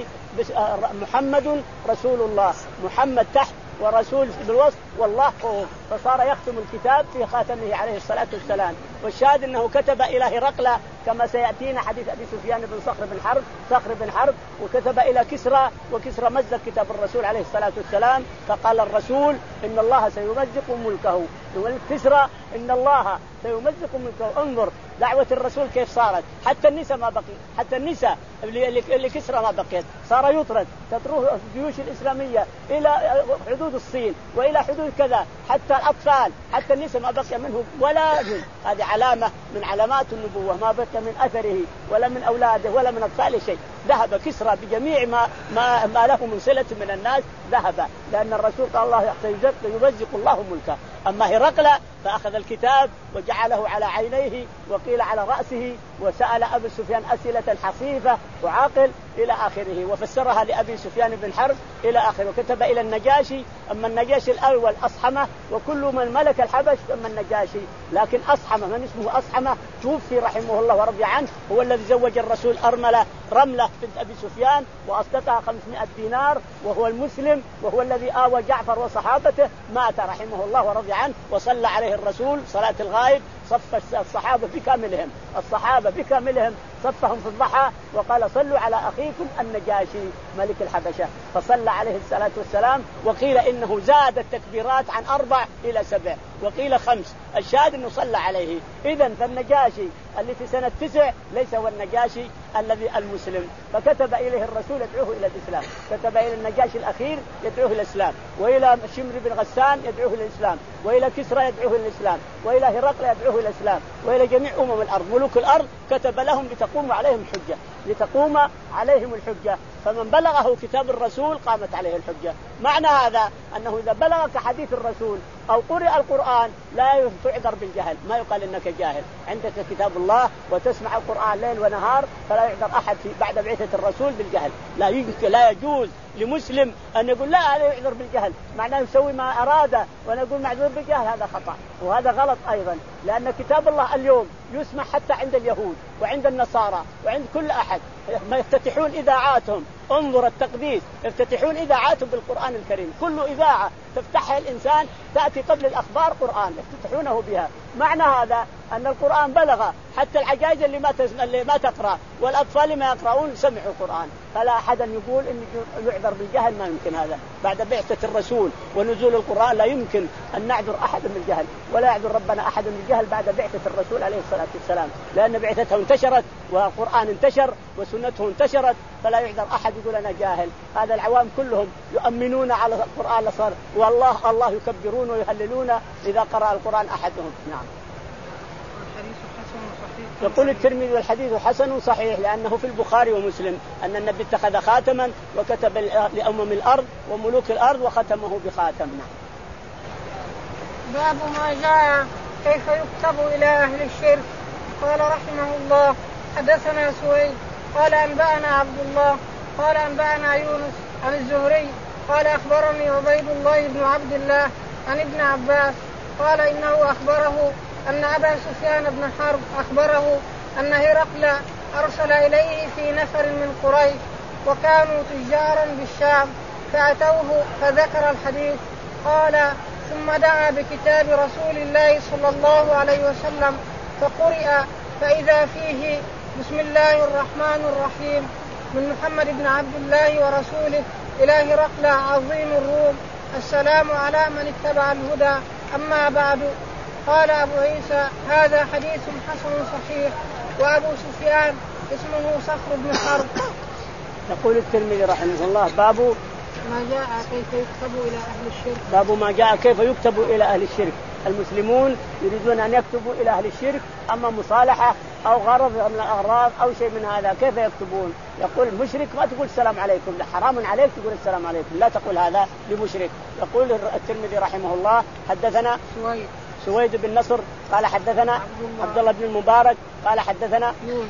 محمد رسول الله، محمد تحت ورسول بالوسط والله فوق، فصار يختم الكتاب في خاتمه عليه الصلاة والسلام. والشاهد أنه كتب إلى هرقل كما سيأتينا حديث أبي سفيان بن صخر بن حرب صخر بن حرب، وكتب إلى كسرى، وكسرى مزق كتاب الرسول عليه الصلاة والسلام، فقال الرسول إن الله سيمزق ملكه، والكسرى إن الله سيمزق ملكه. انظر دعوة الرسول كيف صارت، حتى النساء ما بقي، حتى النساء اللي كسرى ما بقيت، صار يطرد، تطرد الجيوش الإسلامية إلى حدود الصين وإلى حدود كذا، حتى الأطفال حتى النساء ما بقي منه ولا جن. هذه علامة من علامات النبوة، ما بقي من أثره ولا من أولاده ولا من أطفاله شيء. ذهب كسرى بجميع ما, ما, ما له من صلة من الناس، ذهب، لأن الرسول قال الله سيمزق الله ملكه. أما هرقل فأخذ الكتاب وجعله على عينيه وقيل على رأسه، وسأل أبي سفيان أسئلة حصيفة وعاقل إلى آخره، وفسرها لأبي سفيان بن حرب إلى آخره. وكتب إلى النجاشي، أما النجاشي الأول أصحمة، وكل من ملك الحبش أما النجاشي، لكن أصحمة من اسمه أصحمة توفي رحمه الله ورضي عنه، هو الذي زوج الرسول أرملة رملة بنت أبي سفيان وأصدقها خمسمائة دينار، وهو المسلم، وهو الذي آوى جعفر وصحابته، مات رحمه الله ورضي عنه، وصلى عليه الرسول صلاة الغائب، صف الصحابة بكاملهم، الصحابة بكاملهم صفهم في الضحى وقال صلوا على أخيكم النجاشي ملك الحبشة، فصلى عليه الصلاة والسلام. وقيل إنه زاد التكبيرات عن أربع إلى سبع، وقيل خمس، الشاهد أنه صلى عليه. إذن فالنجاشي اللي في سنة تسع ليس هو النجاشي الذي المسلم، فكتب إليه الرسول يدعوه إلى الإسلام، كتب إلى النجاشي الأخير يدعوه إلى الإسلام، وإلى شمر بن غسان يدعوه إلى الإسلام، وإلى كسرى يدعوه إلى الإسلام، وإلى هرقل يدعوه إلى الإسلام، وإلى جميع أمم الأرض ملوك الأرض كتب لهم لتقوم عليهم الحجة، لتقوم عليهم الحجة. فمن بلغه كتاب الرسول قامت عليه الحجة. معنى هذا أنه إذا بلغك حديث الرسول أو قرئ القرآن لا تعذر بالجهل، ما يقال إنك جاهل، عندك كتاب الله وتسمع القرآن ليل ونهار، فلا يعذر أحد بعد بعثة الرسول بالجهل. لا يمكن، لا يجوز لمسلم أن يقول لا هذا يعذر بالجهل، معناه يسوي ما أراد ونقول معذور بالجهل، هذا خطأ وهذا غلط أيضا، لأن كتاب الله اليوم يسمع حتى عند اليهود وعند النصارى وعند كل أحد، ما يفتتحون إذاعاتهم، انظر التقديس، يفتتحون إذاعاتهم بالقرآن الكريم، كل إذاعة تفتحها الإنسان تأتي قبل الأخبار قرآن يفتتحونه بها. معنى هذا أن القرآن بلغ حتى العجائز اللي ما اللي ما تقرأ والأطفال ما يقرؤون سمعوا القرآن، فلا أحد يقول إن يعذر بالجهل، ما يمكن هذا. بعد بعثة الرسول ونزول القرآن لا يمكن أن نعذر أحد بالجهل، ولا يعذر ربنا أحد بالجهل بعد بعثة الرسول عليه الصلاة والسلام، لأن بعثته انتشرت والقرآن انتشر وسنته انتشرت، فلا يعذر أحد يقول أنا جاهل. هذا العوام كلهم يؤمنون على القرآن لصار والله الله يكبرون ويهللون إذا قرأ القرآن أحدهم. نعم. يقول الترمذي والحديث حسن صحيح، لأنه في البخاري ومسلم أن النبي اتخذ خاتما وكتب لأمم الأرض وملوك الأرض وختمه بخاتم. باب ما جاء كيف يكتب إلى أهل الشرك. قال رحمه الله حدثنا سويد قال أنبأنا عبد الله قال أنبأنا يونس عن الزهري قال أخبرني عبيد الله بن عبد الله عن ابن عباس قال إنه أخبره أن أبا سفيان بن حرب أخبره أن هرقل أرسل إليه في نفر من قريش وكانوا تجارا بالشام، فأتوه فذكر الحديث. قال ثم دعا بكتاب رسول الله صلى الله عليه وسلم فقرئ، فإذا فيه بسم الله الرحمن الرحيم من محمد بن عبد الله ورسوله إلى هرقل عظيم الروم، السلام على من اتبع الهدى، أما بعد. قال أبو عيسى هذا حديث حسن صحيح. وأبو سفيان اسمه صخر بن حرب. يقول الترمذي رحمه الله باب ما جاء كيف يكتب إلى أهل الشرك. باب ما جاء كيف يكتب إلى أهل الشرك. المسلمون يريدون أن يكتبوا إلى أهل الشرك، أما مصالحة أو غرض من الأغراض أو شيء من هذا كيف يكتبون؟ يقول المشرك ما تقول السلام عليكم، حرام عليك تقول السلام عليكم، لا تقول هذا لمشرك. يقول الترمذي رحمه الله حدثنا سويد سويد بن نصر قال حدثنا عبد الله بن المبارك قال حدثنا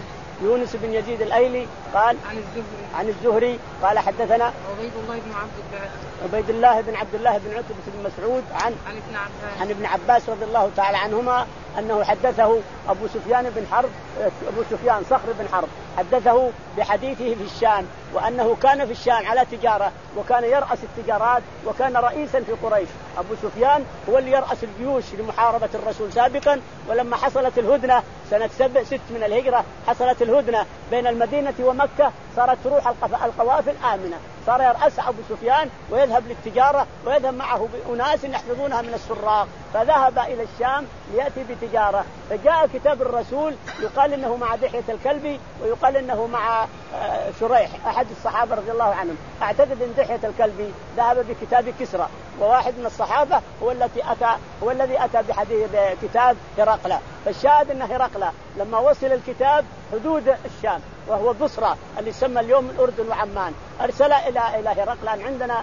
يونس بن يزيد الأيلي قال عن الزهري عن الزهري قال حدثنا عبيد الله بن عبد الله عبيد الله بن عبد الله بن عتبة بن مسعود عن عن ابن عباس عن ابن عباس رضي الله تعالى عنهما أنه حدثه أبو سفيان بن حرب أبو سفيان صخر بن حرب حدثه بحديثه في الشام وأنه كان في الشام على تجارة وكان يرأس التجارات وكان رئيسا في قريش. أبو سفيان هو اللي يرأس الجيوش لمحاربة الرسول سابقا. ولما حصلت الهدنة سنة سبع ست من الهجرة حصلت الهدنة بين المدينة ومكة صارت تروح القوافل آمنة. صار يرأس أبو سفيان ويذهب للتجارة ويذهب معه بأناس يحفظونها من السراق فذهب إلى الشام ليأتي بتجارة. فجاء كتاب الرسول يقال إنه مع دحية الكلبي ويقال إنه مع شريح أحد الصحابة رضي الله عنهم. أعتقد أن دحية الكلبي ذهب بكتاب كسرى وواحد من الصحابة هو الذي أتى هو الذي أتى بحديث بكتاب هرقل. فالشاهد أن هرقل لما وصل الكتاب حدود الشام وهو بصرى اللي يسمى اليوم الأردن وعمان أرسل إلى إلى هرقل أن عندنا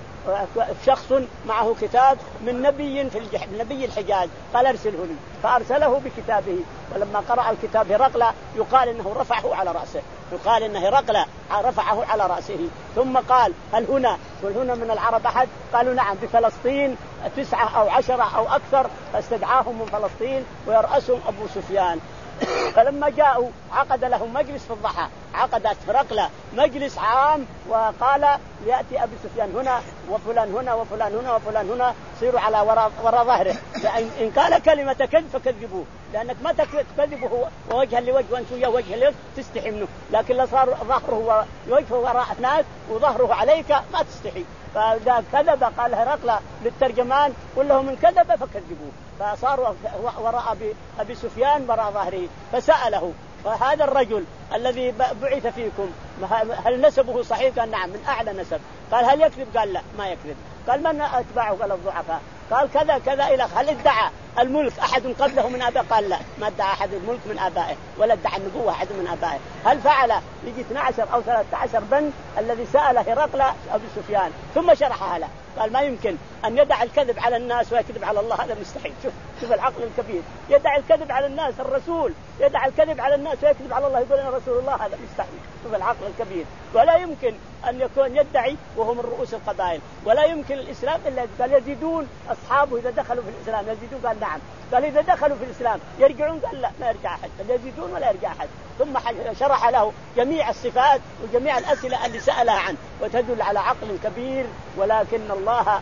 شخص معه كتاب من نبي في الجح... نبي الحجاز قال أرسله لي فأرسله بكتابه. ولما قرأ الكتاب هرقل يقال إنه رفعه على رأسه يقال إن هرقل رفعه على رأسه ثم قال هل هنا هل هنا من العرب أحد؟ قالوا نعم بفلسطين تسعة أو عشرة أو أكثر. فاستدعاهم من فلسطين ويرأسهم أبو سفيان. فلما جاءوا عقد لهم مجلس في الضحى عقدت هرقل مجلس عام وقال يأتي أبو سفيان هنا وفلان هنا وفلان هنا وفلان هنا صيروا على وراء وراء ظهره لأن إن قال كلمة كذب فكذبوه لأنك ما تكذبه ووجها لوجه وأنت وياه وجه لوجه تستحي منه لكن لا صار ظهره ووجهه وراء ناس وظهره عليك ما تستحي. فإذا كذب قال هرقل للترجمان قل له من كذب فكذبوه. فصاروا وراء أبي سفيان وراء ظهره فسأله وهذا الرجل الذي بعث فيكم هل نسبه صحيح؟ قال نعم من أعلى نسب. قال هل يكذب؟ قال لا ما يكذب. قال من أتباعه؟ قال الضعفاء. قال كذا كذا إلى هل ادعى الملك أحد قبله من آبائه؟ قال لا ما ادعى أحد الملك من آبائه ولا ادعى النبوة أحد من آبائه. هل فعل يجي اثنا عشر أو ثلاثة عشر بند الذي سأل هرقل أبو سفيان ثم شرحها له. قال ما يمكن أن يدع الكذب على الناس ويكذب على الله هذا مستحيل. شوف شوف العقل الكبير يدع الكذب على الناس الرسول يدع الكذب على الناس ويكذب على الله يقول أنا رسول الله هذا مستحيل. شوف العقل الكبير. ولا يمكن أن يكون يدعي وهو من رؤوس القبائل ولا يمكن الإسلام إلا قال يزيدون أصحابه إذا دخلوا في الإسلام يزيدون. قال نعم. قال إذا دخلوا في الإسلام يرجعون؟ قال لا ما يرجع أحد. قال يزيدون ولا يرجع أحد. ثم شرح له جميع الصفات وجميع الأسئلة اللي سألها عنه وتدل على عقل كبير. ولكن الله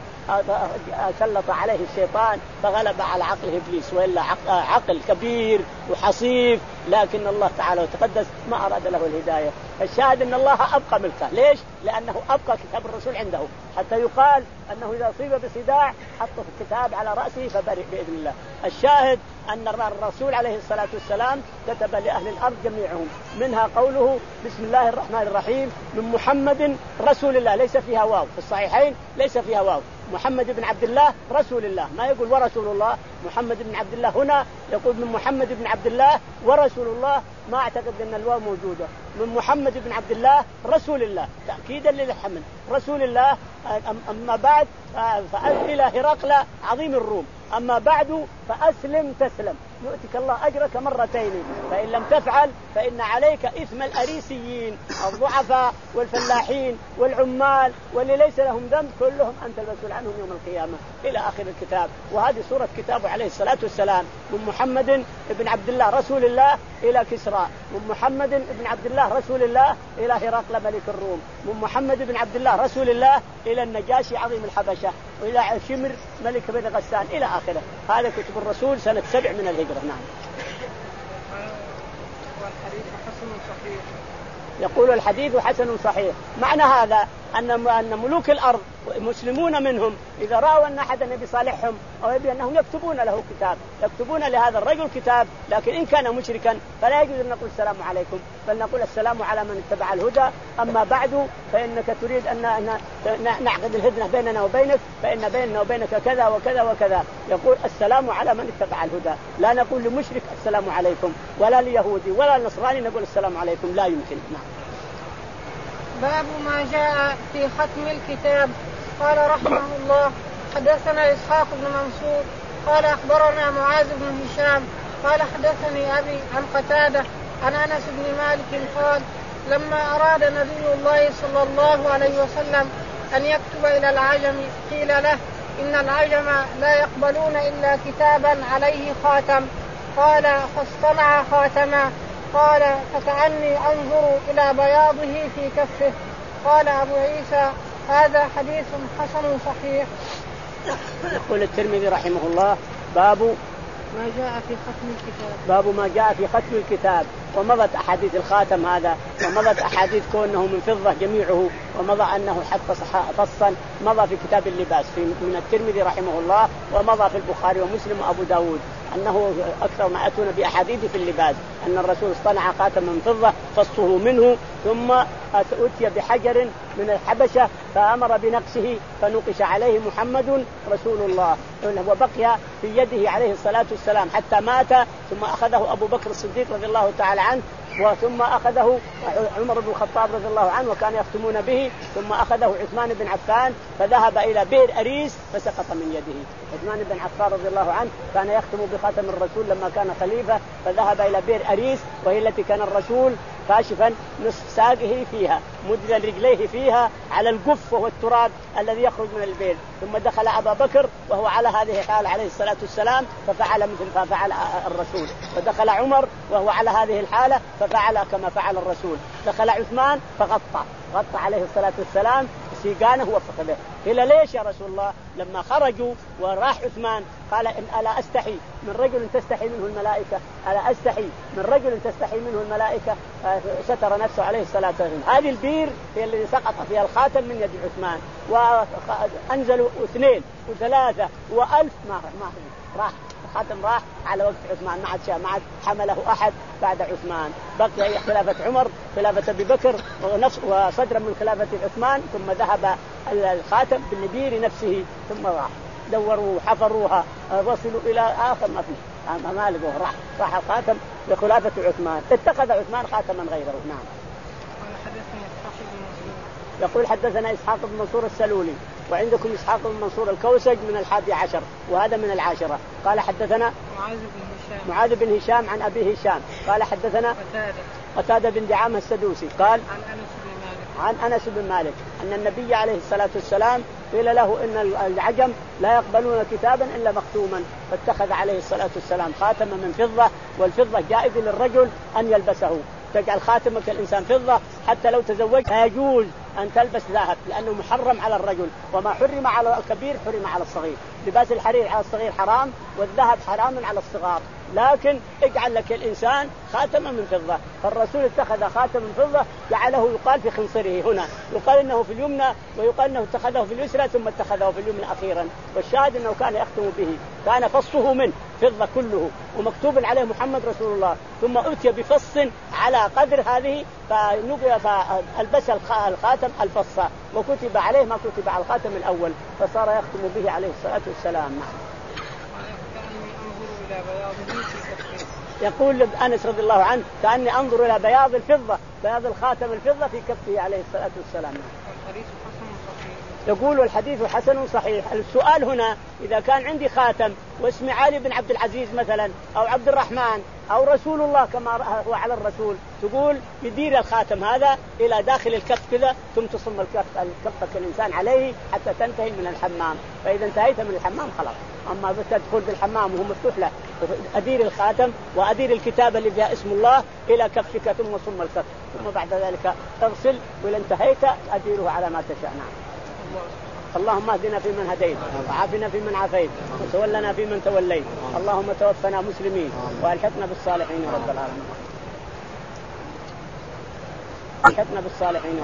سلط عليه الشيطان فغلب على عقل إبليس وإلا عقل كبير وحصيف لكن الله تعالى وتقدس ما أراد له الهداية. الشاهد أن الله أبقى ملكه. ليش؟ لأنه أبقى كتاب الرسول عنده حتى يقال أنه إذا أصيب بصداع حطه الكتاب على رأسه فبرئ بإذن الله. الشاهد أن الرسول عليه الصلاة والسلام كتب لأهل الأرض جميعهم منها قوله بسم الله الرحمن الرحيم من محمد رسول الله ليس فيها واو في الصحيحين ليس فيها واو محمد بن عبد الله رسول الله ما يقول ورسول الله. محمد بن عبد الله هنا يقول من محمد بن عبد الله ورسول الله ما أعتقد أن الواو موجودة. من محمد بن عبد الله رسول الله تأكيدا للحمل رسول الله. أما بعد فأسل إلى هرقل عظيم الروم أما بعد فأسلم تسلم يؤتك الله أجرك مرتين فإن لم تفعل فإن عليك إثم الأريسيين الضعفاء والفلاحين والعمال واللي ليس لهم ذنب كلهم أنت المسؤول عنهم يوم القيامة إلى آخر الكتاب. وهذه سورة كتابه عليه الصلاة والسلام من محمد بن عبد الله رسول الله إلى كسرى من محمد بن عبد الله رسول الله إلى هرقل ملك الروم من محمد بن عبد الله رسول الله إلى النجاشي عظيم الحبشة وإلى شمر ملك بني غسان إلى آخره. هذا كتب الرسول سنة سبع من الهجرة. نعم. والحديث حسن صحيح. يقول الحديث حسن صحيح. معنى هذا أن أن ملوك الأرض مسلمون منهم إذا رأوا أن أحدا بصالحهم أو يبي أنهم يكتبون له كتاب يكتبون لهذا الرجل كتاب. لكن إن كان مشركا فلا يجوز أن نقول السلام عليكم بل نقول السلام على من اتبع الهدى. أما بعد فإنك تريد أن نعقد الهدنة بيننا وبينك فإن بيننا وبينك كذا وكذا وكذا يقول السلام على من اتبع الهدى. لا نقول لمشرك السلام عليكم ولا ليهودي ولا نصراني نقول السلام عليكم لا يمكن. نعم. باب ما جاء في ختم الكتاب. قال رحمه الله حدثنا إسحاق بن منصور قال أخبرنا معاذ بن هشام قال حدثني أبي عن قتادة عن أنس بن مالك قال لما أراد نبي الله صلى الله عليه وسلم أن يكتب إلى العجم قيل له إن العجم لا يقبلون إلا كتابا عليه خاتم. قال فاصطنع خاتما. قال فكأني أنظر إلى بياضه في كفه. قال أبو عيسى هذا حديث حسن صحيح. يقول الترمذي رحمه الله باب ما جاء في ختم الكتاب باب ما جاء في ختم الكتاب. ومضت أحاديث الخاتم هذا ومضت أحاديث كونه من فضة جميعه ومضى أنه حتى فصا مضى في كتاب اللباس في من الترمذي رحمه الله ومضى في البخاري ومسلم وأبو داود أنه أكثر ما أتون بأحاديث في اللباس أن الرسول اصطنع خاتم من فضة فصه منه ثم أتي بحجر من الحبشة فأمر بنقشه فنقش عليه محمد رسول الله وبقي في يده عليه الصلاة والسلام حتى مات ثم أخذه أبو بكر الصديق رضي الله تعالى عنه وثم أخذه عمر بن الخطاب رضي الله عنه وكان يختمون به ثم أخذه عثمان بن عفان فذهب إلى بئر أريس فسقط من يده. عثمان بن عفان رضي الله عنه كان يختم بخاتم الرسول لما كان خليفة فذهب إلى بئر أريس وهي التي كان الرسول كاشفا نصف ساقه فيها مدلا رجليه فيها على القف وهو التراب الذي يخرج من البئر ثم دخل أبا بكر وهو على هذه الحال عليه الصلاة والسلام ففعل مثل ما فعل الرسول ودخل عمر وهو على هذه الحالة ففعل كما فعل الرسول دخل عثمان فغطى غطى عليه الصلاة والسلام سيقانه وفخذه. قيل ليش يا رسول الله لما خرجوا وراح عثمان قال إن ألا أستحي من رجل تستحي منه الملائكة ألا أستحي من رجل تستحي منه الملائكة ستر نفسه عليه الصلاة والسلام. هذه البير هي الذي سقط فيها الخاتم من يد عثمان وأنزلوا اثنين وثلاثة وألف ما ما راح الخاتم راح على وقت عثمان ما عاد ما عاد حمله أحد بعد عثمان بقي خلافة عمر خلافة أبي بكر وصدرا من خلافة عثمان ثم ذهب الخاتم بالنبير نفسه ثم راح دوروا حفروها وصلوا إلى آخر ما فيه ما لقوه راح راح الخاتم بخلافة عثمان اتخذ عثمان خاتما غيره. نعم. يقول حدثنا إسحاق بن منصور السلولي وعندكم إسحاق بن منصور الكوسج من الحادي عشر وهذا من العاشرة. قال حدثنا معاذ بن هشام معاذ بن هشام عن أبي هشام قال حدثنا قتادة قتادة بن دعامة السدوسي قال عن أنس بن مالك عن أنس بن مالك أن النبي عليه الصلاة والسلام قيل له إن العجم لا يقبلون كتابا إلا مختوما فاتخذ عليه الصلاة والسلام خاتما من فضة والفضة جائز للرجل أن يلبسه تجعل خاتمك الإنسان فضة حتى لو تزوج لا يجوز أن تلبس ذهب لأنه محرم على الرجل وما حرم على الكبير حرم على الصغير. لباس الحرير على الصغير حرام والذهب حرام على الصغار لكن اجعل لك الإنسان خاتما من فضة. فالرسول اتخذ خاتم من فضة جعله يقال في خنصره هنا يقال إنه في اليمنى ويقال إنه اتخذه في اليسرى ثم اتخذه في اليمنى أخيرا والشاهد أنه كان يختم به كان فصه منه فضة كله ومكتوب عليه محمد رسول الله ثم أتي بفص على قدر هذه فألبس الخاتم الفصة وكتب عليه ما كتب على الخاتم الأول فصار يختم به عليه الصلاة والسلام. يقول أنس رضي الله عنه كأني أنظر إلى بياض الفضة بياض الخاتم الفضة في كفه عليه الصلاة والسلام. يقول الحديث حسن صحيح. السؤال هنا إذا كان عندي خاتم واسمي علي بن عبد العزيز مثلا أو عبد الرحمن أو رسول الله كما هو على الرسول تقول يدير الخاتم هذا إلى داخل الكف كذا ثم تصم الكف الكفك الإنسان عليه حتى تنتهي من الحمام فإذا انتهيت من الحمام خلاص. أما بس تدخل بالحمام وهو مفتوح له أدير الخاتم وأدير الكتابة اللي فيها اسم الله إلى كفك ثم صم الكف ثم بعد ذلك اغسل وإذا انتهيت أديره على ما تشاء. نعم. اللهم اهدنا فيمن هديت وعافنا فيمن عافيت وتولنا فيمن توليت اللهم توفنا مسلمين والحقنا بالصالحين يا رب العالمين. الحقنا بالصالحين.